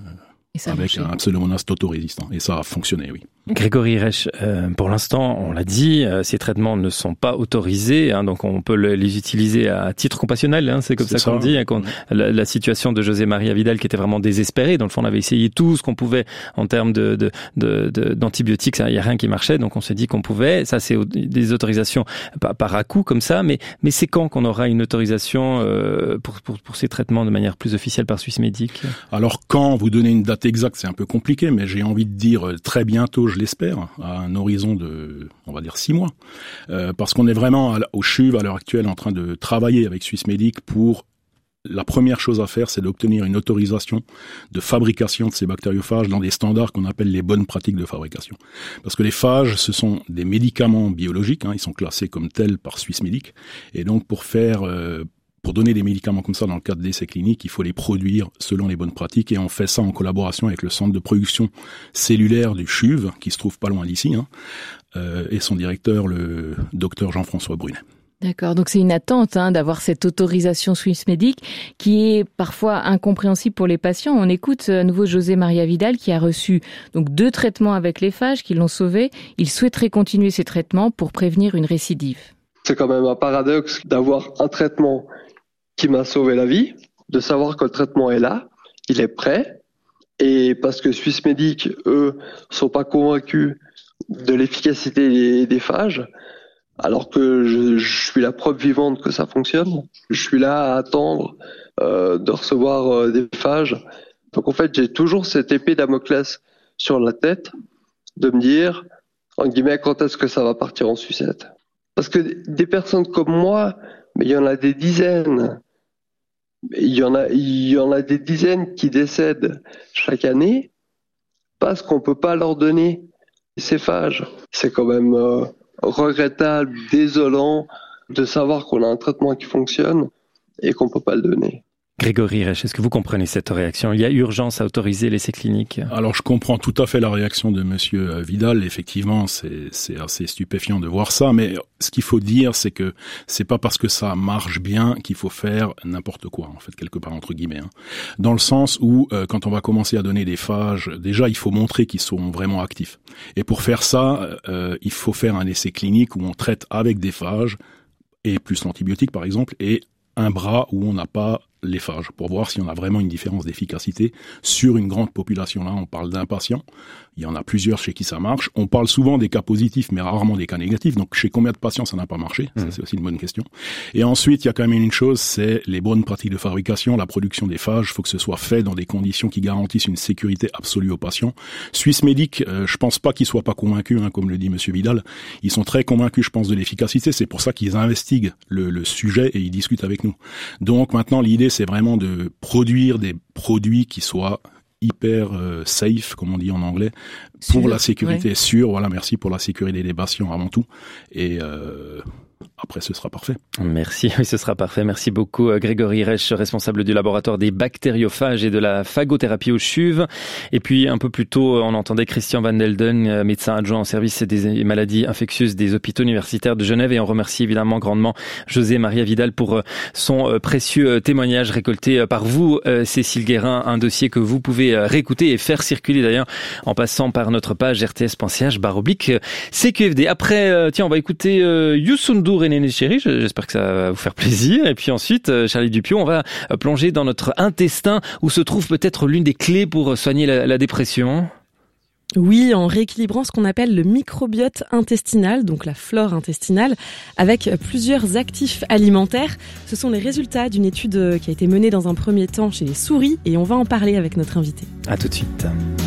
Avec un Pseudomonas autorésistant. Et ça a fonctionné, oui. Grégory Resch, pour l'instant, on l'a dit, ces traitements ne sont pas autorisés, donc on peut les utiliser à titre compassionnel, c'est comme ça qu'on dit. La situation de José Maria Vidal qui était vraiment désespérée, dans le fond on avait essayé tout ce qu'on pouvait en termes d'antibiotiques, il n'y a rien qui marchait, donc on s'est dit qu'on pouvait, ça c'est des autorisations par à-coup comme ça, mais c'est quand qu'on aura une autorisation pour ces traitements de manière plus officielle par Swissmedic? Alors quand vous donnez une date exacte, c'est un peu compliqué, mais j'ai envie de dire très bientôt, je l'espère, à un horizon de, on va dire 6 mois. Parce qu'on est vraiment au CHUV à l'heure actuelle en train de travailler avec Swissmedic pour... La première chose à faire, c'est d'obtenir une autorisation de fabrication de ces bactériophages dans des standards qu'on appelle les bonnes pratiques de fabrication. Parce que les phages, ce sont des médicaments biologiques, ils sont classés comme tels par Swissmedic. Et donc pour donner des médicaments comme ça dans le cadre d'essais cliniques, il faut les produire selon les bonnes pratiques et on fait ça en collaboration avec le centre de production cellulaire du CHUV, qui se trouve pas loin d'ici, et son directeur, le docteur Jean-François Brunet. D'accord, donc c'est une attente d'avoir cette autorisation Swissmedic qui est parfois incompréhensible pour les patients. On écoute à nouveau José Maria Vidal qui a reçu donc 2 traitements avec les phages qui l'ont sauvé. Il souhaiterait continuer ces traitements pour prévenir une récidive. C'est quand même un paradoxe d'avoir un traitement qui m'a sauvé la vie, de savoir que le traitement est là, il est prêt, et parce que Swissmedic, eux, sont pas convaincus de l'efficacité des phages, alors que je suis la preuve vivante que ça fonctionne. Je suis là à attendre de recevoir des phages. Donc en fait, j'ai toujours cette épée Damoclès sur la tête de me dire, en guillemets, quand est-ce que ça va partir en sucette? Parce que des personnes comme moi, mais il y en a des dizaines Il y en a des dizaines qui décèdent chaque année parce qu'on peut pas leur donner ces phages. C'est quand même regrettable, désolant de savoir qu'on a un traitement qui fonctionne et qu'on peut pas le donner. Grégory Resch, est-ce que vous comprenez cette réaction ? Il y a urgence à autoriser l'essai clinique ? Alors je comprends tout à fait la réaction de monsieur Vidal. Effectivement, c'est assez stupéfiant de voir ça, mais ce qu'il faut dire, c'est que c'est pas parce que ça marche bien qu'il faut faire n'importe quoi, en fait, quelque part entre guillemets. Dans le sens où, quand on va commencer à donner des phages, déjà il faut montrer qu'ils sont vraiment actifs. Et pour faire ça, il faut faire un essai clinique où on traite avec des phages, et plus l'antibiotique par exemple, et un bras où on n'a pas les phages, pour voir si on a vraiment une différence d'efficacité sur une grande population. Là, on parle d'un patient. Il y en a plusieurs chez qui ça marche. On parle souvent des cas positifs, mais rarement des cas négatifs. Donc, chez combien de patients ça n'a pas marché ? Ça, c'est aussi une bonne question. Et ensuite, il y a quand même une chose, c'est les bonnes pratiques de fabrication, la production des phages. Il faut que ce soit fait dans des conditions qui garantissent une sécurité absolue aux patients. Swissmedic, je pense pas qu'ils soient pas convaincus, comme le dit monsieur Vidal. Ils sont très convaincus, je pense, de l'efficacité. C'est pour ça qu'ils investiguent le sujet et ils discutent avec nous. Donc, maintenant, l'idée, c'est vraiment de produire des produits qui soient hyper safe, comme on dit en anglais, pour la sécurité sûre. Voilà, merci, pour la sécurité des patients avant tout. Et après, ce sera parfait. Merci, oui, ce sera parfait. Merci beaucoup, Grégory Resch, responsable du laboratoire des bactériophages et de la phagothérapie aux chuves. Et puis, un peu plus tôt, on entendait Christian Van Delden, médecin adjoint au service des maladies infectieuses des hôpitaux universitaires de Genève. Et on remercie évidemment grandement José Maria Vidal pour son précieux témoignage récolté par vous, Cécile Guérin. Un dossier que vous pouvez réécouter et faire circuler d'ailleurs en passant par notre page rts.ch/CQFD. Après, tiens, on va écouter Youssou N'Dour et Néné Chéri, j'espère que ça va vous faire plaisir. Et puis ensuite, Charlie Dupieux, on va plonger dans notre intestin où se trouve peut-être l'une des clés pour soigner la dépression. Oui, en rééquilibrant ce qu'on appelle le microbiote intestinal, donc la flore intestinale, avec plusieurs actifs alimentaires. Ce sont les résultats d'une étude qui a été menée dans un premier temps chez les souris et on va en parler avec notre invité. À tout de suite.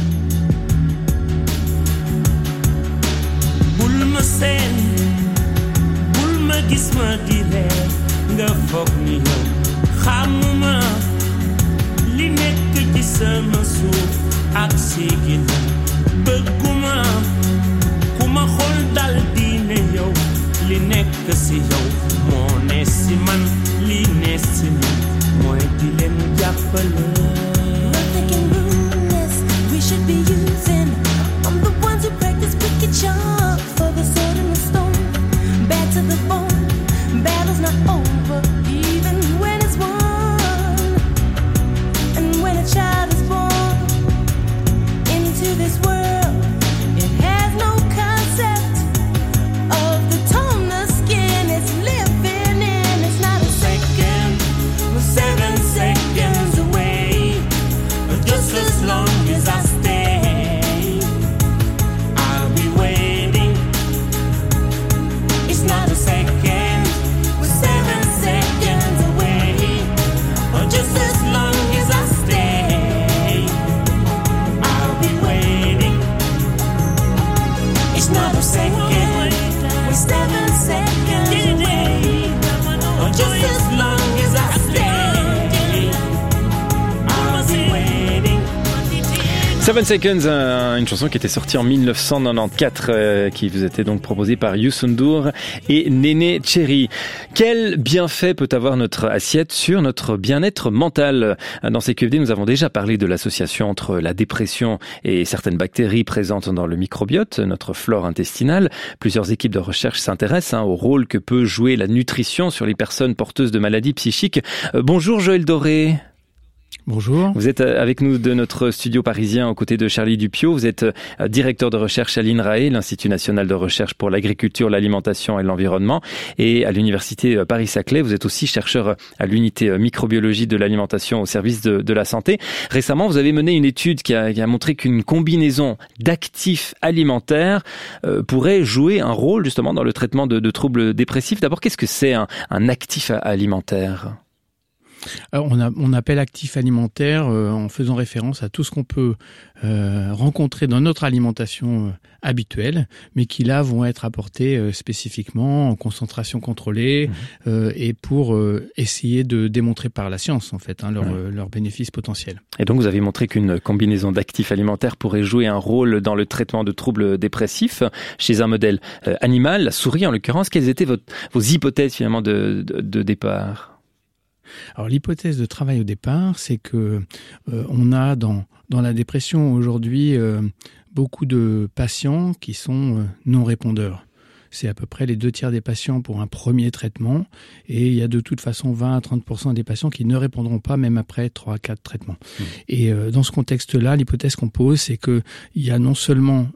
ma gis ma di reer nga foog ni yow xamuma li nekk ci sama suuf ak sigina bëgguma ku ma xool dal di ne yow li nekk si yow moo ne si man li ne si man mooy di leen jàppale. We should be using. I'm the ones who practice wicked charm for the sword and the stone. Bad to the bone. Battle's not over, even when it's won. And when a child is born into this world, it has no concept of the tone the skin is living in. It's not a second, we're 7 seconds away, just as long as I stay, I'll be waiting. It's not a second, we're 7 seconds away, just as long as I stay, I'll be waiting. It's not a second, we're 7 seconds away, just as long as I stay, I'll be waiting. 7 Seconds, une chanson qui était sortie en 1994, qui vous était donc proposée par Youssou N'Dour et Néné Chéri. Quel bienfait peut avoir notre assiette sur notre bien-être mental ? Dans CQFD, nous avons déjà parlé de l'association entre la dépression et certaines bactéries présentes dans le microbiote, notre flore intestinale. Plusieurs équipes de recherche s'intéressent au rôle que peut jouer la nutrition sur les personnes porteuses de maladies psychiques. Bonjour Joël Doré. Bonjour. Vous êtes avec nous de notre studio parisien aux côtés de Charlie Dupieux. Vous êtes directeur de recherche à l'INRAE, l'Institut national de recherche pour l'agriculture, l'alimentation et l'environnement. Et à l'université Paris-Saclay, vous êtes aussi chercheur à l'unité microbiologie de l'alimentation au service de la santé. Récemment, vous avez mené une étude qui a montré qu'une combinaison d'actifs alimentaires pourrait jouer un rôle justement dans le traitement de troubles dépressifs. D'abord, qu'est-ce que c'est un actif alimentaire ? On appelle actif alimentaire en faisant référence à tout ce qu'on peut rencontrer dans notre alimentation habituelle, mais qui là vont être apportés spécifiquement en concentration contrôlée et pour essayer de démontrer par la science en fait leurs bénéfices potentiels. Et donc vous avez montré qu'une combinaison d'actifs alimentaires pourrait jouer un rôle dans le traitement de troubles dépressifs chez un modèle animal, la souris en l'occurrence. Quelles étaient vos hypothèses finalement de départ ? Alors l'hypothèse de travail au départ, c'est que on a dans la dépression aujourd'hui beaucoup de patients qui sont non répondeurs. C'est à peu près les 2/3 des patients pour un premier traitement et il y a de toute façon 20 à 30% des patients qui ne répondront pas même après 3 à 4 traitements. Et dans ce contexte-là, l'hypothèse qu'on pose, c'est que il y a non seulement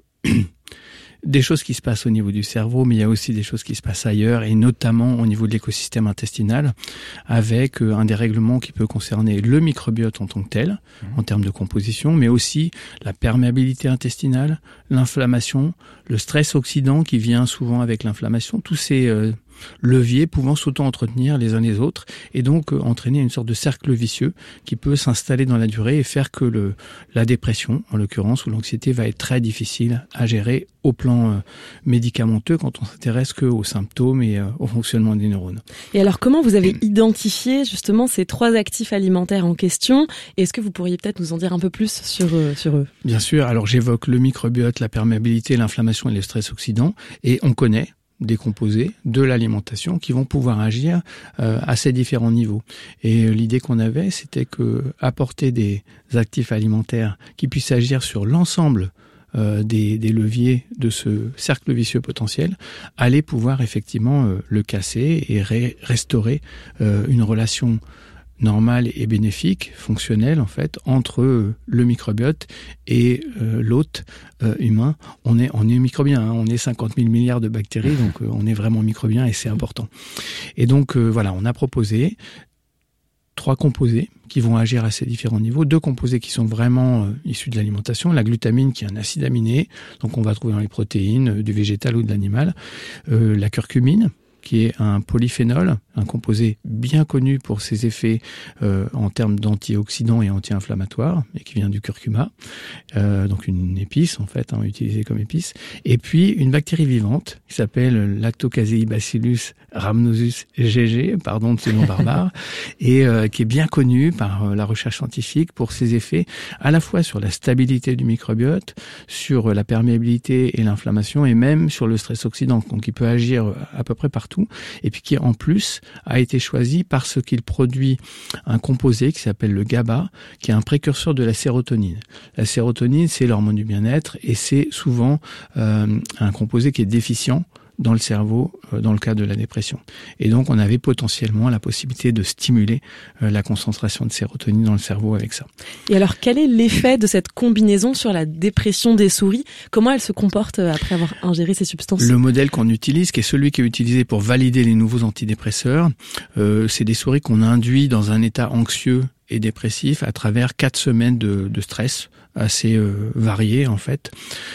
des choses qui se passent au niveau du cerveau, mais il y a aussi des choses qui se passent ailleurs, et notamment au niveau de l'écosystème intestinal, avec un dérèglement qui peut concerner le microbiote en tant que tel, en termes de composition, mais aussi la perméabilité intestinale, l'inflammation, le stress oxydant qui vient souvent avec l'inflammation, tous ces leviers pouvant s'auto-entretenir les uns les autres et donc entraîner une sorte de cercle vicieux qui peut s'installer dans la durée et faire que la dépression, en l'occurrence, ou l'anxiété va être très difficile à gérer au plan médicamenteux quand on s'intéresse qu'aux symptômes et au fonctionnement des neurones. Et alors comment vous avez identifié justement ces 3 actifs alimentaires en question ? Est-ce que vous pourriez peut-être nous en dire un peu plus sur eux ? Bien sûr, alors j'évoque le microbiote, la perméabilité, l'inflammation et le stress oxydant, et on connaît des composés de l'alimentation qui vont pouvoir agir à ces différents niveaux. Et l'idée qu'on avait, c'était que apporter des actifs alimentaires qui puissent agir sur l'ensemble des leviers de ce cercle vicieux potentiel allait pouvoir effectivement le casser et restaurer une relation normale et bénéfique, fonctionnelle en fait, entre le microbiote et l'hôte humain. On est microbien, on est 50 000 milliards de bactéries, donc on est vraiment microbien et c'est important. Et donc voilà, on a proposé 3 composés qui vont agir à ces différents niveaux, 2 composés qui sont vraiment issus de l'alimentation, la glutamine qui est un acide aminé, donc on va trouver dans les protéines du végétal ou de l'animal, la curcumine qui est un polyphénol, un composé bien connu pour ses effets en termes d'antioxydants et anti-inflammatoires, et qui vient du curcuma, donc une épice en fait, utilisée comme épice, et puis une bactérie vivante qui s'appelle Lactocasei-Bacillus rhamnosus GG, pardon de ce nom barbare, et qui est bien connu par la recherche scientifique pour ses effets à la fois sur la stabilité du microbiote, sur la perméabilité et l'inflammation, et même sur le stress oxydant, donc il peut agir à peu près partout, et puis qui en plus a été choisi parce qu'il produit un composé qui s'appelle le GABA, qui est un précurseur de la sérotonine. La sérotonine, c'est l'hormone du bien-être, et c'est souvent un composé qui est déficient dans le cerveau dans le cas de la dépression. Et donc on avait potentiellement la possibilité de stimuler la concentration de sérotonine dans le cerveau avec ça. Et alors quel est l'effet de cette combinaison sur la dépression des souris ? Comment elle se comporte après avoir ingéré ces substances ? Le modèle qu'on utilise, qui est celui qui est utilisé pour valider les nouveaux antidépresseurs, c'est des souris qu'on induit dans un état anxieux et dépressif à travers 4 semaines de stress assez variés en fait,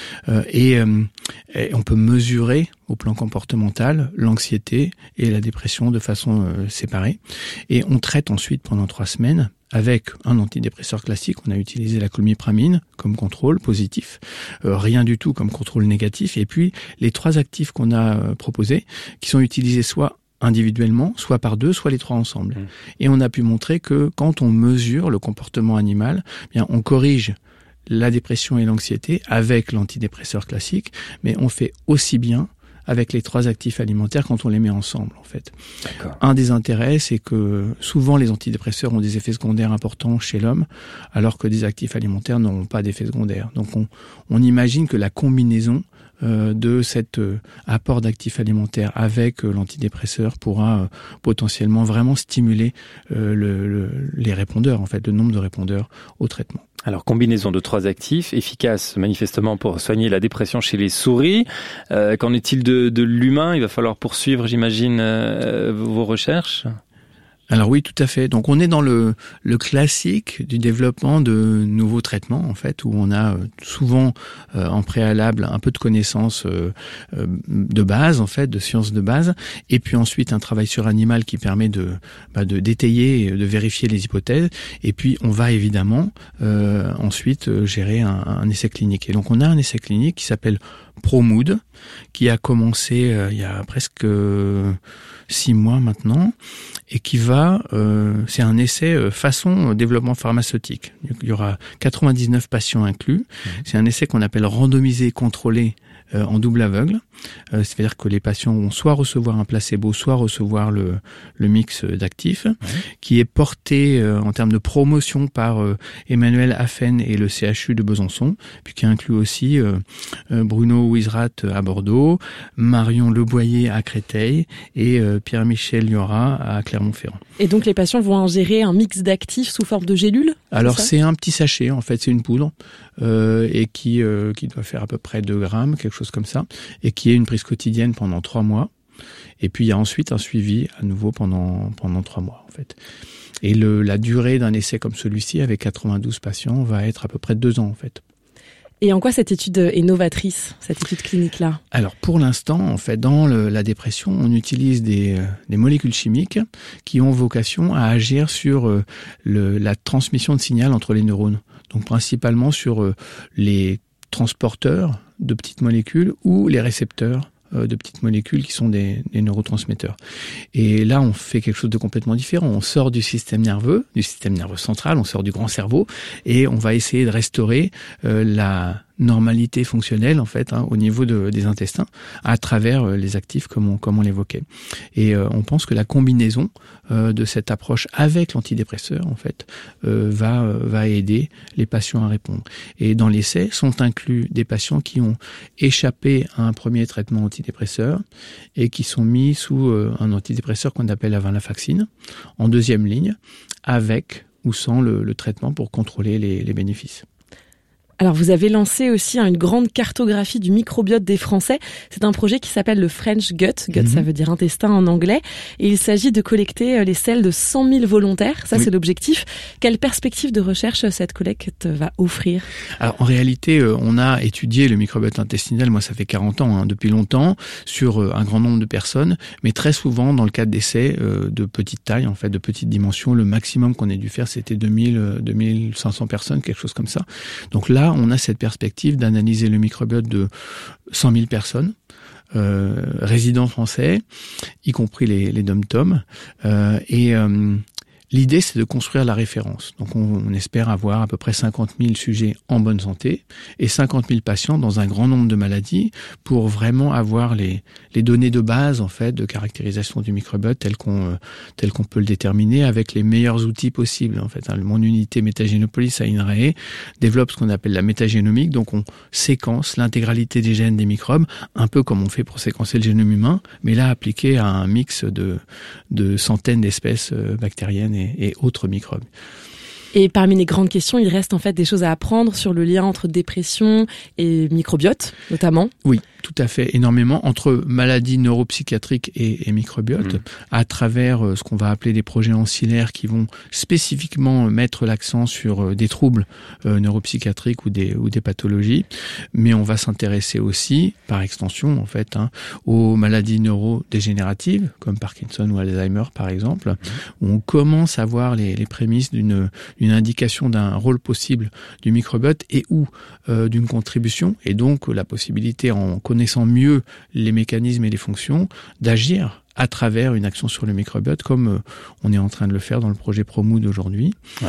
et on peut mesurer au plan comportemental l'anxiété et la dépression de façon séparée, et on traite ensuite pendant 3 semaines avec un antidépresseur classique. On a utilisé la clomipramine comme contrôle positif, rien du tout comme contrôle négatif, et puis les 3 actifs qu'on a proposés qui sont utilisés soit individuellement, soit par 2, soit les 3 ensemble. Et on a pu montrer que quand on mesure le comportement animal, bien on corrige la dépression et l'anxiété avec l'antidépresseur classique, mais on fait aussi bien avec les 3 actifs alimentaires quand on les met ensemble, en fait. D'accord. Un des intérêts, c'est que souvent les antidépresseurs ont des effets secondaires importants chez l'homme, alors que des actifs alimentaires n'auront pas d'effets secondaires. Donc on imagine que la combinaison de cet apport d'actifs alimentaires avec l'antidépresseur pourra potentiellement vraiment stimuler les répondeurs, en fait, le nombre de répondeurs au traitement. Alors, combinaison de 3 actifs, efficace manifestement pour soigner la dépression chez les souris. Qu'en est-il de l'humain ? Il va falloir poursuivre, j'imagine, vos recherches ? Alors oui, tout à fait. Donc on est dans le classique du développement de nouveaux traitements, en fait, où on a souvent en préalable un peu de connaissances de base, en fait, de sciences de base, et puis ensuite un travail sur animal qui permet de d'étayer, de vérifier les hypothèses, et puis on va évidemment ensuite gérer un essai clinique. Et donc on a un essai clinique qui s'appelle ProMood, qui a commencé il y a presque 6 mois maintenant, et qui c'est un essai façon développement pharmaceutique. Il y aura 99 patients inclus. C'est un essai qu'on appelle randomisé contrôlé en double aveugle. C'est-à-dire que les patients vont soit recevoir un placebo, soit recevoir le mix d'actifs, qui est porté en termes de promotion par Emmanuel Affen et le CHU de Besançon, puis qui inclut aussi Bruno Wisrat à Bordeaux, Marion Leboyer à Créteil et Pierre-Michel Liora à Clermont-Ferrand. Et donc les patients vont ingérer un mix d'actifs sous forme de gélules? Alors c'est un petit sachet, en fait, c'est une poudre et qui doit faire à peu près 2 grammes, quelque chose comme ça, et qui est une prise quotidienne pendant 3 mois. Et puis il y a ensuite un suivi à nouveau pendant 3 mois, en fait. Et la durée d'un essai comme celui-ci, avec 92 patients, va être à peu près 2 ans, en fait. Et en quoi cette étude est novatrice, cette étude clinique-là? Alors pour l'instant, en fait, dans la dépression, on utilise des molécules chimiques qui ont vocation à agir sur la transmission de signal entre les neurones. Donc principalement sur les transporteurs de petites molécules ou les récepteurs de petites molécules qui sont des neurotransmetteurs. Et là, on fait quelque chose de complètement différent. On sort du système nerveux central, on sort du grand cerveau, et on va essayer de restaurer la normalité fonctionnelle, en fait, au niveau des intestins, à travers les actifs comme on l'évoquait. Et on pense que la combinaison de cette approche avec l'antidépresseur, en fait, va aider les patients à répondre. Et dans l'essai sont inclus des patients qui ont échappé à un premier traitement antidépresseur et qui sont mis sous un antidépresseur qu'on appelle la venlafaxine, en 2e ligne, avec ou sans le traitement pour contrôler les bénéfices. Alors vous avez lancé aussi une grande cartographie du microbiote des Français. C'est un projet qui s'appelle le French Gut. Gut, ça veut dire intestin en anglais. Et il s'agit de collecter les selles de 100 000 volontaires. Ça, c'est l'objectif. Quelle perspective de recherche cette collecte va offrir? Alors en réalité, on a étudié le microbiote intestinal, moi ça fait 40 ans, depuis longtemps, sur un grand nombre de personnes, mais très souvent dans le cadre d'essais de petite taille, en fait, de petite dimension. Le maximum qu'on ait dû faire, c'était 2500 personnes, quelque chose comme ça. Donc là, on a cette perspective d'analyser le microbiote de 100 000 personnes, résidents français, y compris les dom-tom, et l'idée, c'est de construire la référence. Donc, on espère avoir à peu près 50 000 sujets en bonne santé et 50 000 patients dans un grand nombre de maladies pour vraiment avoir les données de base, en fait, de caractérisation du microbiote tel qu'on peut le déterminer avec les meilleurs outils possibles, en fait. Mon unité Métagénopolis à INRAE développe ce qu'on appelle la métagénomique. Donc, on séquence l'intégralité des gènes des microbes, un peu comme on fait pour séquencer le génome humain, mais là, appliqué à un mix de centaines d'espèces bactériennes et autres microbes. Et parmi les grandes questions, il reste en fait des choses à apprendre sur le lien entre dépression et microbiote, notamment. Oui, tout à fait, énormément, entre maladies neuropsychiatriques et microbiote, à travers ce qu'on va appeler des projets ancillaires qui vont spécifiquement mettre l'accent sur des troubles neuropsychiatriques ou des pathologies. Mais on va s'intéresser aussi, par extension, en fait, aux maladies neurodégénératives, comme Parkinson ou Alzheimer, par exemple, où on commence à voir les prémices d'une indication d'un rôle possible du microbiote et ou d'une contribution, et donc la possibilité, en connaissant mieux les mécanismes et les fonctions, d'agir à travers une action sur le microbiote, comme on est en train de le faire dans le projet ProMood aujourd'hui.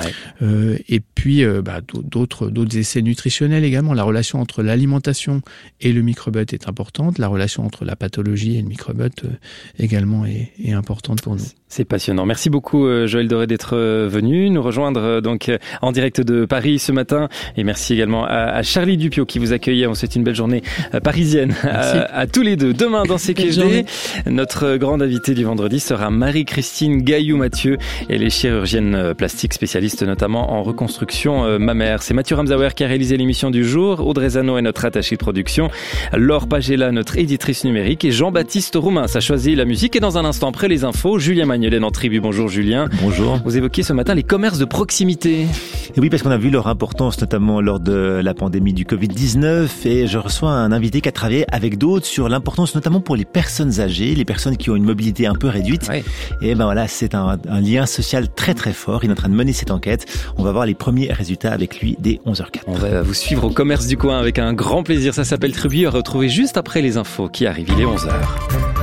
Et puis d'autres essais nutritionnels également. La relation entre l'alimentation et le microbiote est importante. La relation entre la pathologie et le microbiote également est importante pour nous. C'est passionnant. Merci beaucoup Joël Doré d'être venu nous rejoindre donc en direct de Paris ce matin. Et merci également à Charlie Dupiot qui vous accueillait. On souhaite une belle journée parisienne à tous les deux. Demain dans CQFD, notre grande invitée du vendredi sera Marie-Christine Gaillou-Mathieu. Elle est chirurgienne plastique spécialiste notamment en reconstruction mammaire. C'est Mathieu Ramsauer qui a réalisé l'émission du jour. Audrey Zano est notre attachée de production. Laure Pagella, notre éditrice numérique. Et Jean-Baptiste Roumain a choisi la musique. Et dans un instant, après les infos, Julien Magnon Mignolet dans Tribu. Bonjour Julien. Bonjour. Vous évoquiez ce matin les commerces de proximité. Et oui, parce qu'on a vu leur importance, notamment lors de la pandémie du Covid-19. Et je reçois un invité qui a travaillé avec d'autres sur l'importance, notamment pour les personnes âgées, les personnes qui ont une mobilité un peu réduite. Ouais. Et ben voilà, c'est un lien social très très fort. Il est en train de mener cette enquête. On va voir les premiers résultats avec lui dès 11h04. On va vous suivre au commerce du coin avec un grand plaisir. Ça s'appelle Tribu, à retrouver juste après les infos qui arrivent. Il est 11h.